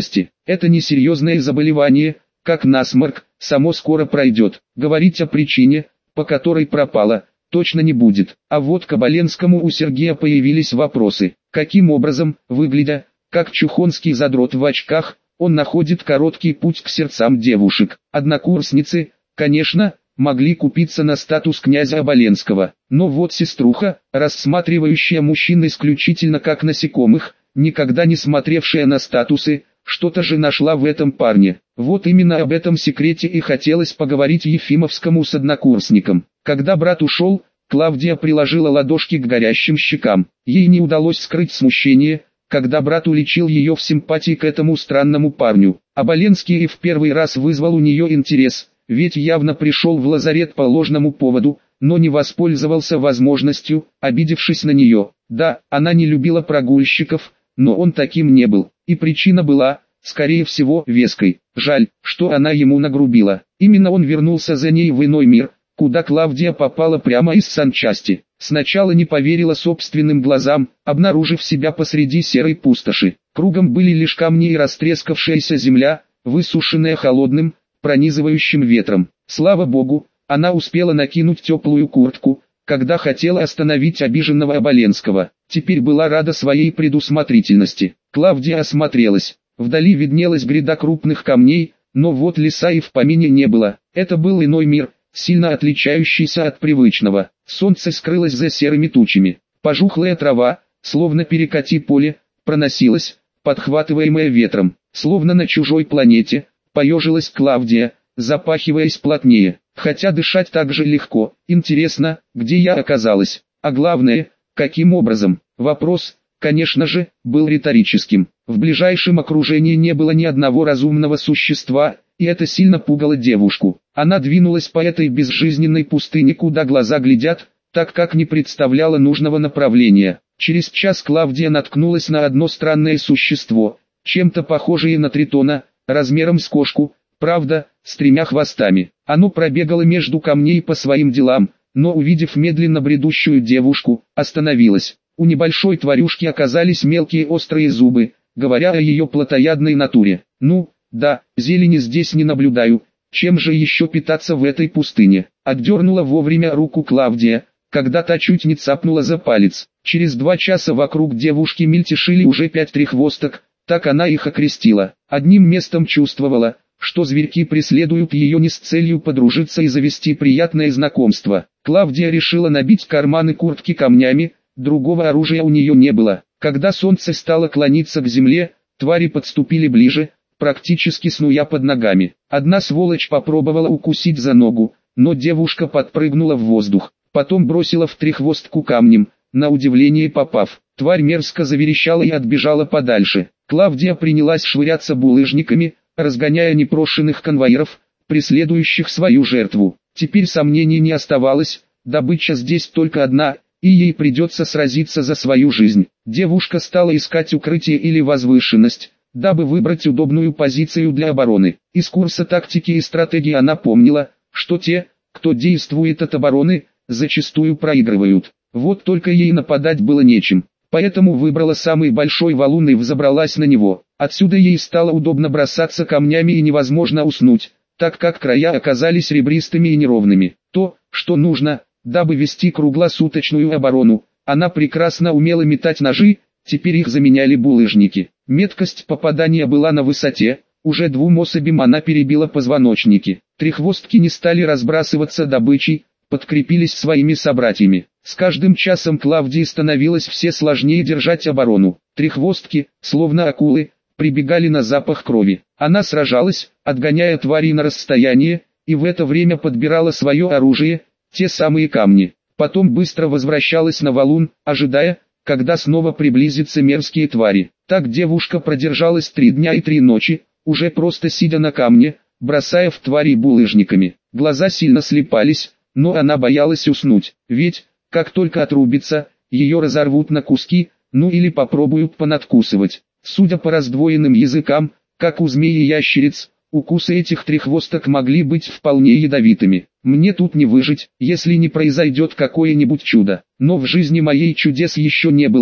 Это несерьезное заболевание, как насморк, само скоро пройдет. Говорить о причине, по которой пропала, точно не будет. А вот к Оболенскому у Сергея появились вопросы. Каким образом, выглядя, как чухонский задрот в очках, он находит короткий путь к сердцам девушек? Однокурсницы, конечно, могли купиться на статус князя Оболенского. Но вот сеструха, рассматривающая мужчин исключительно как насекомых, никогда не смотревшая на статусы, что-то же нашла в этом парне. Вот именно об этом секрете и хотелось поговорить Ефимовскому с однокурсником. Когда брат ушел, Клавдия приложила ладошки к горящим щекам. Ей не удалось скрыть смущение, когда брат уличил ее в симпатии к этому странному парню. Оболенский и в первый раз вызвал у нее интерес, ведь явно пришел в лазарет по ложному поводу, но не воспользовался возможностью, обидевшись на нее. Да, она не любила прогульщиков, но он таким не был, и причина была, скорее всего, веской. Жаль, что она ему нагрубила. Именно он вернулся за ней в иной мир, куда Клавдия попала прямо из санчасти. Сначала не поверила собственным глазам, обнаружив себя посреди серой пустоши. Кругом были лишь камни и растрескавшаяся земля, высушенная холодным, пронизывающим ветром. Слава богу, она успела накинуть теплую куртку, когда хотела остановить обиженного Оболенского. Теперь была рада своей предусмотрительности. Клавдия осмотрелась. Вдали виднелась гряда крупных камней, но вот леса и в помине не было. Это был иной мир, сильно отличающийся от привычного. Солнце скрылось за серыми тучами. Пожухлая трава, словно перекати поле, проносилась, подхватываемая ветром. Словно на чужой планете, поежилась Клавдия, запахиваясь плотнее. Хотя дышать так же легко. Интересно, где я оказалась? А главное, каким образом? Вопрос, конечно же, был риторическим. В ближайшем окружении не было ни одного разумного существа, и это сильно пугало девушку. Она двинулась по этой безжизненной пустыне, куда глаза глядят, так как не представляла нужного направления. Через час Клавдия наткнулась на одно странное существо, чем-то похожее на тритона, размером с кошку, правда, с 3 хвостами. Оно пробегало между камней по своим делам, но увидев медленно бредущую девушку, остановилось. У небольшой тварюшки оказались мелкие острые зубы, говоря о ее плотоядной натуре. Ну, да, зелени здесь не наблюдаю, чем же еще питаться в этой пустыне? Отдернула вовремя руку Клавдия, когда та чуть не цапнула за палец. Через 2 часа вокруг девушки мельтешили уже 5 трехвосток, так она их окрестила. Одним местом чувствовала, что зверьки преследуют ее не с целью подружиться и завести приятное знакомство. Клавдия решила набить карманы куртки камнями, другого оружия у нее не было. Когда солнце стало клониться к земле, твари подступили ближе, практически снуя под ногами. Одна сволочь попробовала укусить за ногу, но девушка подпрыгнула в воздух, потом бросила в трехвостку камнем, на удивление попав. Тварь мерзко заверещала и отбежала подальше. Клавдия принялась швыряться булыжниками, разгоняя непрошенных конвоиров, преследующих свою жертву. Теперь сомнений не оставалось, добыча здесь только одна, и ей придется сразиться за свою жизнь. Девушка стала искать укрытие или возвышенность, дабы выбрать удобную позицию для обороны. Из курса тактики и стратегии она помнила, что те, кто действует от обороны, зачастую проигрывают. Вот только ей нападать было нечем. Поэтому выбрала самый большой валун и взобралась на него. Отсюда ей стало удобно бросаться камнями и невозможно уснуть, так как края оказались ребристыми и неровными. То, что нужно, дабы вести круглосуточную оборону. Она прекрасно умела метать ножи, теперь их заменяли булыжники. Меткость попадания была на высоте, уже 2 особям она перебила позвоночники. Трехвостки не стали разбрасываться добычей, подкрепились своими собратьями. С каждым часом Клавдии становилось все сложнее держать оборону. Трехвостки, словно акулы, прибегали на запах крови. Она сражалась, отгоняя тварей на расстояние, и в это время подбирала свое оружие, те самые камни. Потом быстро возвращалась на валун, ожидая, когда снова приблизятся мерзкие твари. Так девушка продержалась 3 дня и 3 ночи, уже просто сидя на камне, бросая в тварей булыжниками. Глаза сильно слипались, но она боялась уснуть, ведь, как только отрубится, ее разорвут на куски, ну или попробуют понадкусывать. Судя по раздвоенным языкам, как у змеи и ящериц, укусы этих трехвосток могли быть вполне ядовитыми. Мне тут не выжить, если не произойдет какое-нибудь чудо. Но в жизни моей чудес еще не было,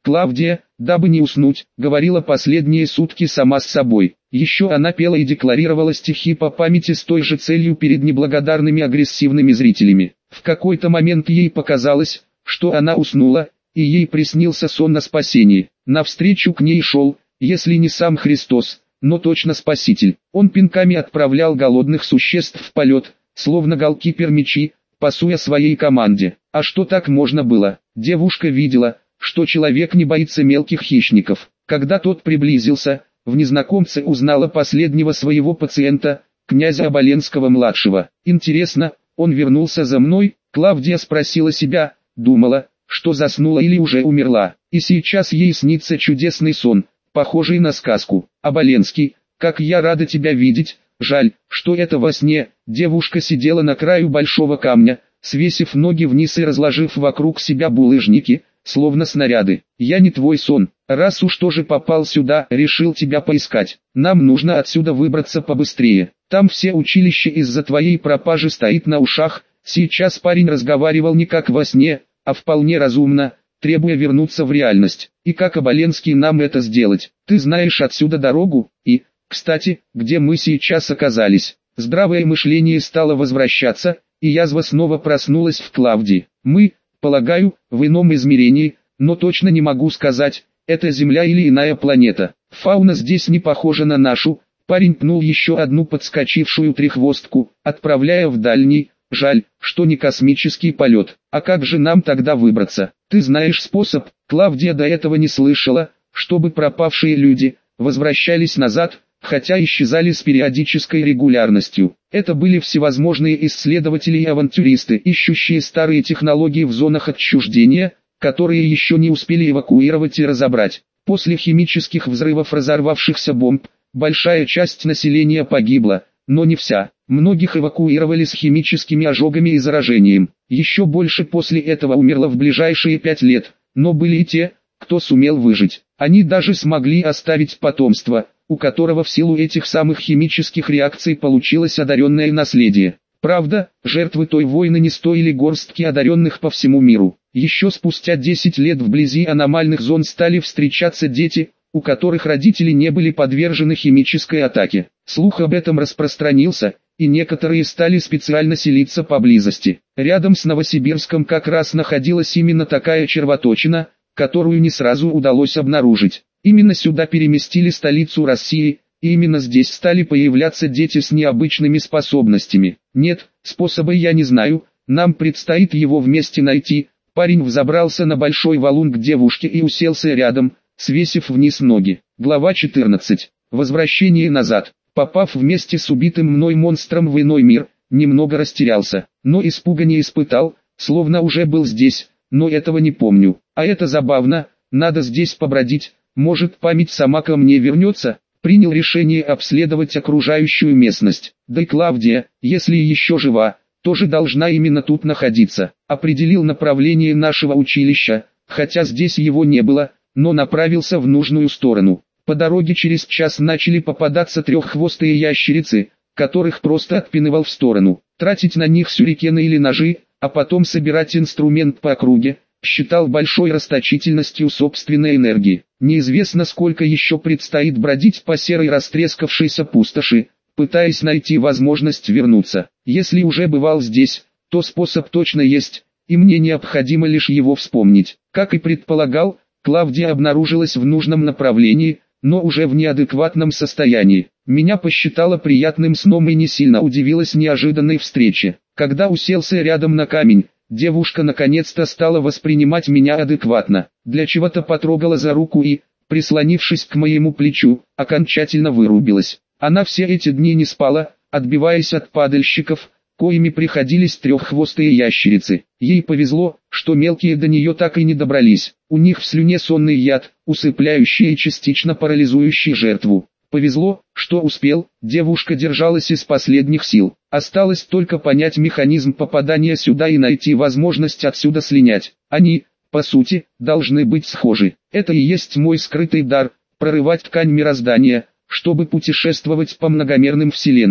Клавдия, дабы не уснуть, говорила последние сутки сама с собой. Еще она пела и декларировала стихи по памяти с той же целью перед неблагодарными агрессивными зрителями. В какой-то момент ей показалось, что она уснула, и ей приснился сон о спасении. Навстречу к ней шел, если не сам Христос, но точно Спаситель. Он пинками отправлял голодных существ в полет, словно голкипер мячи, пасуя своей команде. А что так можно было? Девушка видела, что человек не боится мелких хищников. Когда тот приблизился, в незнакомце узнала последнего своего пациента, князя Оболенского-младшего. Интересно, он вернулся за мной? Клавдия спросила себя, думала, что заснула или уже умерла. И сейчас ей снится чудесный сон, похожий на сказку. Оболенский, как я рада тебя видеть, жаль, что это во сне. Девушка сидела на краю большого камня, свесив ноги вниз и разложив вокруг себя булыжники, словно снаряды. Я не твой сон, раз уж тоже попал сюда, решил тебя поискать. Нам нужно отсюда выбраться побыстрее. Там все училище из-за твоей пропажи стоит на ушах. Сейчас парень разговаривал не как во сне, а вполне разумно, требуя вернуться в реальность. И как Оболенский нам это сделать? Ты знаешь отсюда дорогу? И, кстати, где мы сейчас оказались? Здравое мышление стало возвращаться, и язва снова проснулась в Клавдии. Мы, полагаю, в ином измерении, но точно не могу сказать, это Земля или иная планета. Фауна здесь не похожа на нашу. Парень пнул еще одну подскочившую треххвостку, отправляя в дальний. Жаль, что не космический полет. А как же нам тогда выбраться? Ты знаешь способ? Клавдия до этого не слышала, чтобы пропавшие люди возвращались назад, хотя исчезали с периодической регулярностью. Это были всевозможные исследователи и авантюристы, ищущие старые технологии в зонах отчуждения, которые еще не успели эвакуировать и разобрать. После химических взрывов разорвавшихся бомб, большая часть населения погибла, но не вся. Многих эвакуировали с химическими ожогами и заражением. Еще больше после этого умерло в ближайшие 5 лет, но были и те, кто сумел выжить. Они даже смогли оставить потомство, у которого в силу этих самых химических реакций получилось одаренное наследие. Правда, жертвы той войны не стоили горстки одаренных по всему миру. Еще спустя 10 лет вблизи аномальных зон стали встречаться дети, у которых родители не были подвержены химической атаке. Слух об этом распространился, и некоторые стали специально селиться поблизости. Рядом с Новосибирском как раз находилась именно такая червоточина, которую не сразу удалось обнаружить. Именно сюда переместили столицу России, и именно здесь стали появляться дети с необычными способностями. Нет, способа я не знаю, нам предстоит его вместе найти. Парень взобрался на большой валун к девушке и уселся рядом, свесив вниз ноги. Глава 14. Возвращение назад. Попав вместе с убитым мной монстром в иной мир, немного растерялся, но испуга не испытал, словно уже был здесь, но этого не помню. А это забавно, надо здесь побродить, может память сама ко мне вернется. Принял решение обследовать окружающую местность. Да и Клавдия, если еще жива, тоже должна именно тут находиться. Определил направление нашего училища, хотя здесь его не было, но направился в нужную сторону. По дороге через час начали попадаться треххвостые ящерицы, которых просто отпинывал в сторону. Тратить на них сюрикены или ножи, а потом собирать инструмент по округе, считал большой расточительностью собственной энергии. Неизвестно сколько еще предстоит бродить по серой растрескавшейся пустоши, пытаясь найти возможность вернуться. Если уже бывал здесь, то способ точно есть, и мне необходимо лишь его вспомнить. Как и предполагал, Клавдия обнаружилась в нужном направлении, но уже в неадекватном состоянии. Меня посчитала приятным сном и не сильно удивилась неожиданной встрече. Когда уселся рядом на камень, девушка наконец-то стала воспринимать меня адекватно. Для чего-то потрогала за руку и, прислонившись к моему плечу, окончательно вырубилась. Она все эти дни не спала, отбиваясь от падальщиков, коими приходились треххвостые ящерицы. Ей повезло, что мелкие до нее так и не добрались. У них в слюне сонный яд, усыпляющий и частично парализующий жертву. Повезло, что успел, девушка держалась из последних сил. Осталось только понять механизм попадания сюда и найти возможность отсюда слинять. Они, по сути, должны быть схожи. Это и есть мой скрытый дар, прорывать ткань мироздания, чтобы путешествовать по многомерным вселенным.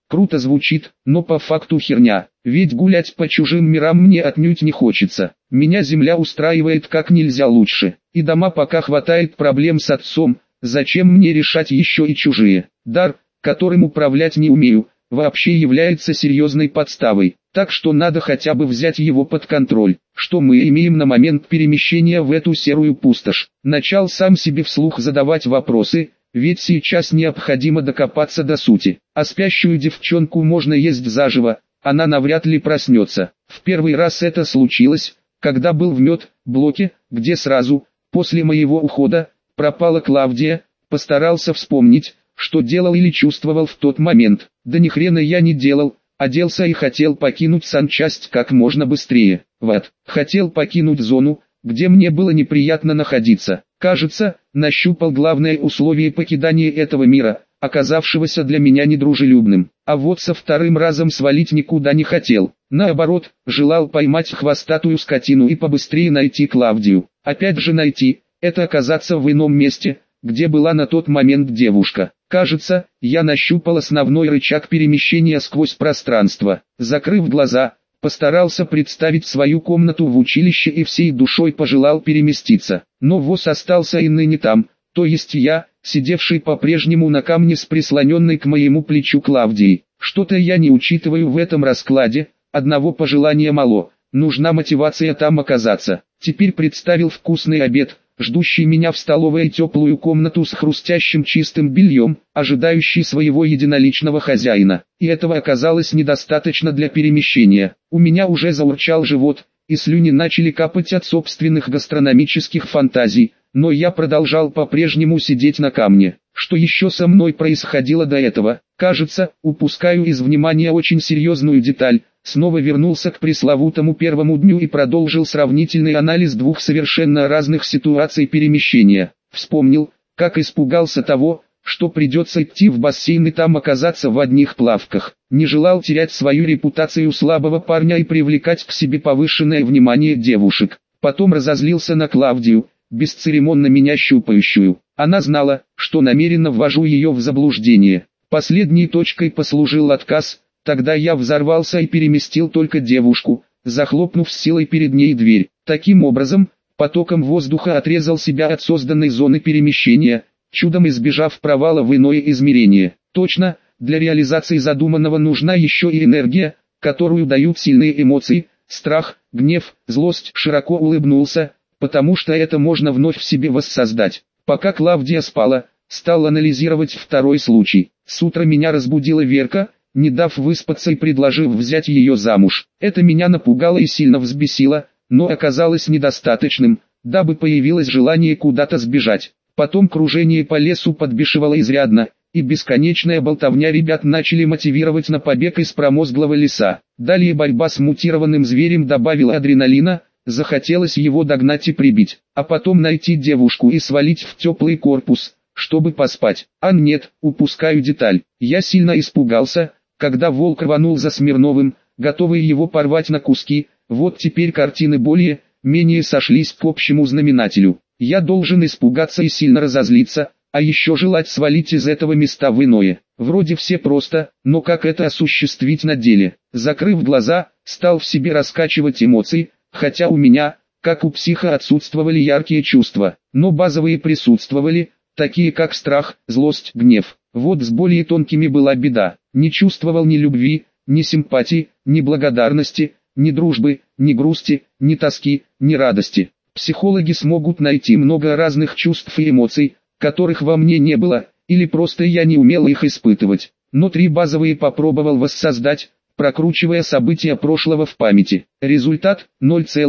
Круто звучит, но по факту херня, ведь гулять по чужим мирам мне отнюдь не хочется. Меня земля устраивает как нельзя лучше, и дома пока хватает проблем с отцом, зачем мне решать еще и чужие. Дар, которым управлять не умею, вообще является серьезной подставой, так что надо хотя бы взять его под контроль. Что мы имеем на момент перемещения в эту серую пустошь? Начал сам себе вслух задавать вопросы, ведь сейчас необходимо докопаться до сути. А спящую девчонку можно есть заживо, она навряд ли проснется. В первый раз это случилось, когда был в медблоке, где сразу, после моего ухода, пропала Клавдия. Постарался вспомнить, что делал или чувствовал в тот момент. Да ни хрена я не делал, оделся и хотел покинуть санчасть как можно быстрее. Хотел покинуть зону, где мне было неприятно находиться. Кажется, нащупал главное условие покидания этого мира, оказавшегося для меня недружелюбным. А вот со вторым разом свалить никуда не хотел. Наоборот, желал поймать хвостатую скотину и побыстрее найти Клавдию. Опять же найти, это оказаться в ином месте, где была на тот момент девушка. Кажется, я нащупал основной рычаг перемещения сквозь пространство. Закрыв глаза, постарался представить свою комнату в училище и всей душой пожелал переместиться. Но ВОЗ остался и ныне там, то есть я, сидевший по-прежнему на камне с прислоненной к моему плечу Клавдией. Что-то я не учитываю в этом раскладе, одного пожелания мало, нужна мотивация там оказаться. Теперь представил вкусный обед, ждущий меня в столовой, теплую комнату с хрустящим чистым бельем, ожидающий своего единоличного хозяина. И этого оказалось недостаточно для перемещения. У меня уже заурчал живот, и слюни начали капать от собственных гастрономических фантазий, но я продолжал по-прежнему сидеть на камне. Что еще со мной происходило до этого? Кажется, упускаю из внимания очень серьезную деталь. Снова вернулся к пресловутому первому дню и продолжил сравнительный анализ двух совершенно разных ситуаций перемещения. Вспомнил, как испугался того, что придется идти в бассейн и там оказаться в одних плавках. Не желал терять свою репутацию слабого парня и привлекать к себе повышенное внимание девушек. Потом разозлился на Клавдию, бесцеремонно меня щупающую. Она знала, что намеренно ввожу ее в заблуждение. Последней точкой послужил отказ. Тогда я взорвался и переместил только девушку, захлопнув с силой перед ней дверь. Таким образом, потоком воздуха отрезал себя от созданной зоны перемещения, чудом избежав провала в иное измерение. Точно, для реализации задуманного нужна еще и энергия, которую дают сильные эмоции, страх, гнев, злость. Широко улыбнулся, потому что это можно вновь в себе воссоздать. Пока Клавдия спала, стал анализировать второй случай. С утра меня разбудила Верка, не дав выспаться и предложив взять ее замуж. Это меня напугало и сильно взбесило, но оказалось недостаточным, дабы появилось желание куда-то сбежать. Потом кружение по лесу подбешивало изрядно, и бесконечная болтовня ребят начали мотивировать на побег из промозглого леса. Далее борьба с мутированным зверем добавила адреналина, захотелось его догнать и прибить, а потом найти девушку и свалить в теплый корпус, чтобы поспать. А нет, упускаю деталь. Я сильно испугался, когда волк рванул за Смирновым, готовый его порвать на куски. Вот теперь картины более-менее сошлись к общему знаменателю. Я должен испугаться и сильно разозлиться, а еще желать свалить из этого места в иное. Вроде все просто, но как это осуществить на деле? Закрыв глаза, стал в себе раскачивать эмоции, хотя у меня, как у психа, отсутствовали яркие чувства, но базовые присутствовали, такие как страх, злость, гнев. Вот с более тонкими была беда. Не чувствовал ни любви, ни симпатии, ни благодарности, ни дружбы, ни грусти, ни тоски, ни радости. Психологи смогут найти много разных чувств и эмоций, которых во мне не было, или просто я не умел их испытывать. Но три базовые попробовал воссоздать, прокручивая события прошлого в памяти. Результат –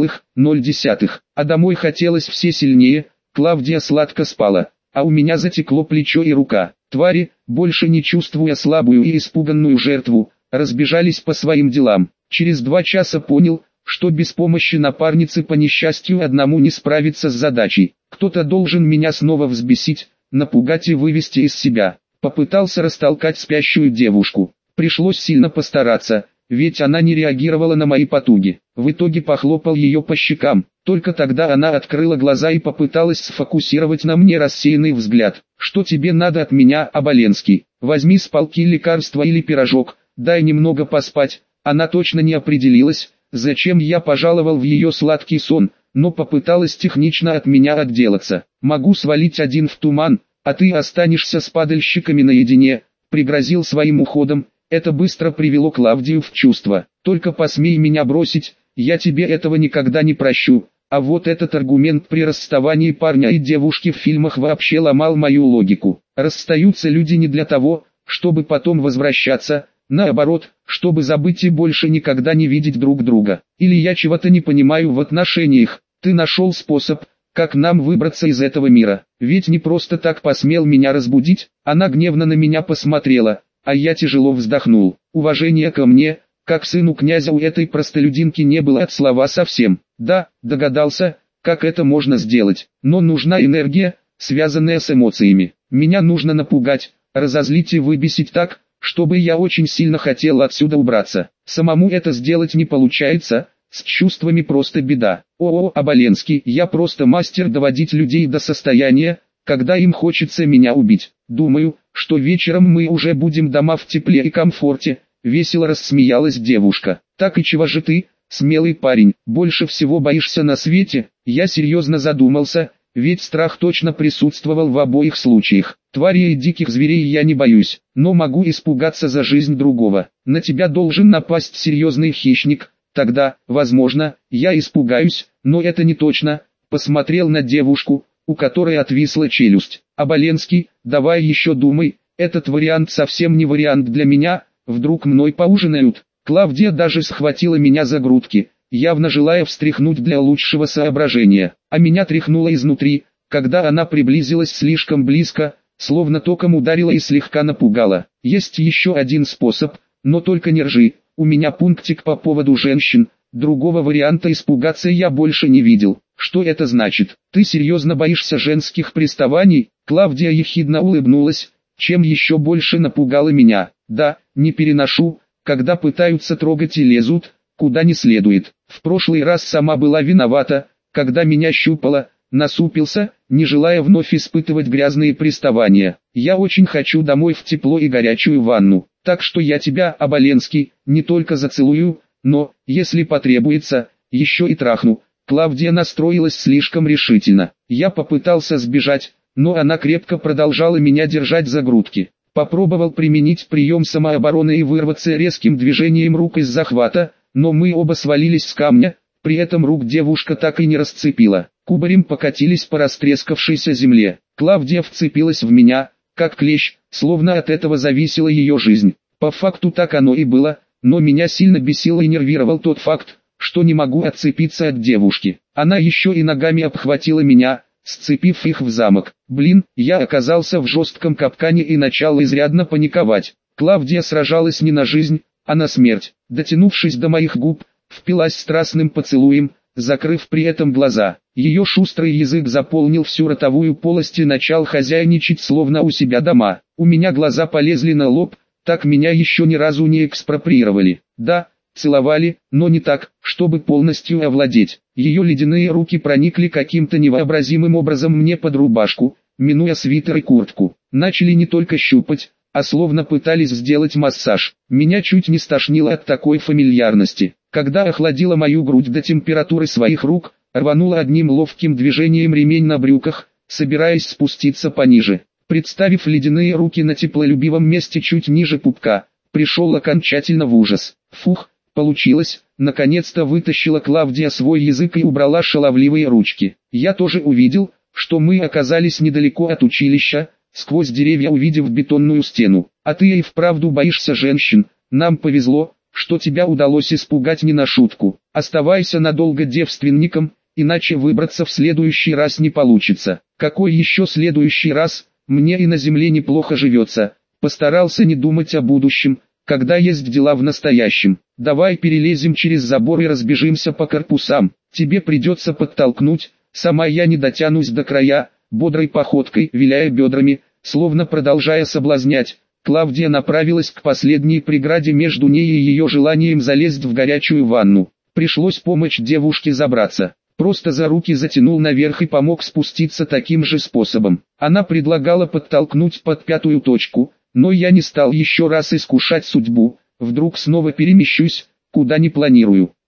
0,0. А домой хотелось все сильнее. Клавдия сладко спала, а у меня затекло плечо и рука. Твари, больше не чувствуя слабую и испуганную жертву, разбежались по своим делам. Через 2 часа понял, что без помощи напарницы по несчастью одному не справиться с задачей. Кто-то должен меня снова взбесить, напугать и вывести из себя. Попытался растолкать спящую девушку. Пришлось сильно постараться, ведь она не реагировала на мои потуги. В итоге похлопал ее по щекам. Только тогда она открыла глаза и попыталась сфокусировать на мне рассеянный взгляд. «Что тебе надо от меня, Оболенский? Возьми с полки лекарства или пирожок, дай немного поспать. Она точно не определилась, зачем я пожаловал в ее сладкий сон, но попыталась технично от меня отделаться. Могу свалить один в туман, а ты останешься с падальщиками наедине, пригрозил своим уходом. Это быстро привело Клавдию в чувство. Только посмей меня бросить, я тебе этого никогда не прощу. А вот этот аргумент при расставании парня и девушки в фильмах вообще ломал мою логику. Расстаются люди не для того, чтобы потом возвращаться, наоборот, чтобы забыть и больше никогда не видеть друг друга. Или я чего-то не понимаю в отношениях, ты нашел способ, как нам выбраться из этого мира. Ведь не просто так посмел меня разбудить. Она гневно на меня посмотрела, а я тяжело вздохнул. Уважение ко мне, как сыну князя, у этой простолюдинки не было от слова совсем. Да, догадался, как это можно сделать, но нужна энергия, связанная с эмоциями. Меня нужно напугать, разозлить и выбесить так, чтобы я очень сильно хотел отсюда убраться. Самому это сделать не получается, с чувствами просто беда. Оболенский, я просто мастер доводить людей до состояния, когда им хочется меня убить. Думаю, что вечером мы уже будем дома в тепле и комфорте, весело рассмеялась девушка. Так и чего же ты, смелый парень, больше всего боишься на свете? Я серьезно задумался, ведь страх точно присутствовал в обоих случаях. Тварей и диких зверей я не боюсь, но могу испугаться за жизнь другого. На тебя должен напасть серьезный хищник, тогда, возможно, я испугаюсь, но это не точно. Посмотрел на девушку, у которой отвисла челюсть. Оболенский, давай еще думай, этот вариант совсем не вариант для меня, вдруг мной поужинают. Клавдия даже схватила меня за грудки, явно желая встряхнуть для лучшего соображения, а меня тряхнуло изнутри, когда она приблизилась слишком близко, словно током ударила и слегка напугала. Есть еще один способ, но только не ржи, у меня пунктик по поводу женщин, другого варианта испугаться я больше не видел. Что это значит? Ты серьезно боишься женских приставаний? Клавдия ехидно улыбнулась, чем еще больше напугала меня. Да, не переношу, когда пытаются трогать и лезут, куда не следует. В прошлый раз сама была виновата, когда меня щупала, насупился, не желая вновь испытывать грязные приставания. Я очень хочу домой в тепло и горячую ванну, так что я тебя, Оболенский, не только зацелую, но, если потребуется, еще и трахну. Клавдия настроилась слишком решительно. Я попытался сбежать, но она крепко продолжала меня держать за грудки. Попробовал применить прием самообороны и вырваться резким движением рук из захвата, но мы оба свалились с камня, при этом рук девушка так и не расцепила. Кубарем покатились по растрескавшейся земле. Клавдия вцепилась в меня, как клещ, словно от этого зависела ее жизнь. По факту так оно и было, но меня сильно бесил и нервировал тот факт, что не могу отцепиться от девушки. Она еще и ногами обхватила меня, сцепив их в замок. Блин, я оказался в жестком капкане и начал изрядно паниковать. Клавдия сражалась не на жизнь, а на смерть. Дотянувшись до моих губ, впилась страстным поцелуем, закрыв при этом глаза. Ее шустрый язык заполнил всю ротовую полость и начал хозяйничать словно у себя дома. У меня глаза полезли на лоб, так меня еще ни разу не экспроприировали. Да, целовали, но не так, чтобы полностью овладеть. Ее ледяные руки проникли каким-то невообразимым образом мне под рубашку, минуя свитер и куртку. Начали не только щупать, а словно пытались сделать массаж. Меня чуть не стошнило от такой фамильярности. Когда охладила мою грудь до температуры своих рук, рванула одним ловким движением ремень на брюках, собираясь спуститься пониже. Представив ледяные руки на теплолюбивом месте чуть ниже пупка, пришел окончательно в ужас. Фух, получилось, наконец-то вытащила Клавдия свой язык и убрала шаловливые ручки. Я тоже увидел, что мы оказались недалеко от училища, сквозь деревья увидев бетонную стену. А ты и вправду боишься женщин, нам повезло, что тебя удалось испугать не на шутку. Оставайся надолго девственником, иначе выбраться в следующий раз не получится. Какой еще следующий раз? Мне и на земле неплохо живется. Постарался не думать о будущем, когда есть дела в настоящем. Давай перелезем через забор и разбежимся по корпусам. Тебе придется подтолкнуть, сама я не дотянусь до края. Бодрой походкой, виляя бедрами, словно продолжая соблазнять, Клавдия направилась к последней преграде между ней и ее желанием залезть в горячую ванну. Пришлось помочь девушке забраться. Просто за руки затянул наверх и помог спуститься таким же способом. Она предлагала подтолкнуть под пятую точку, но я не стал еще раз искушать судьбу. Вдруг снова перемещусь, куда не планирую.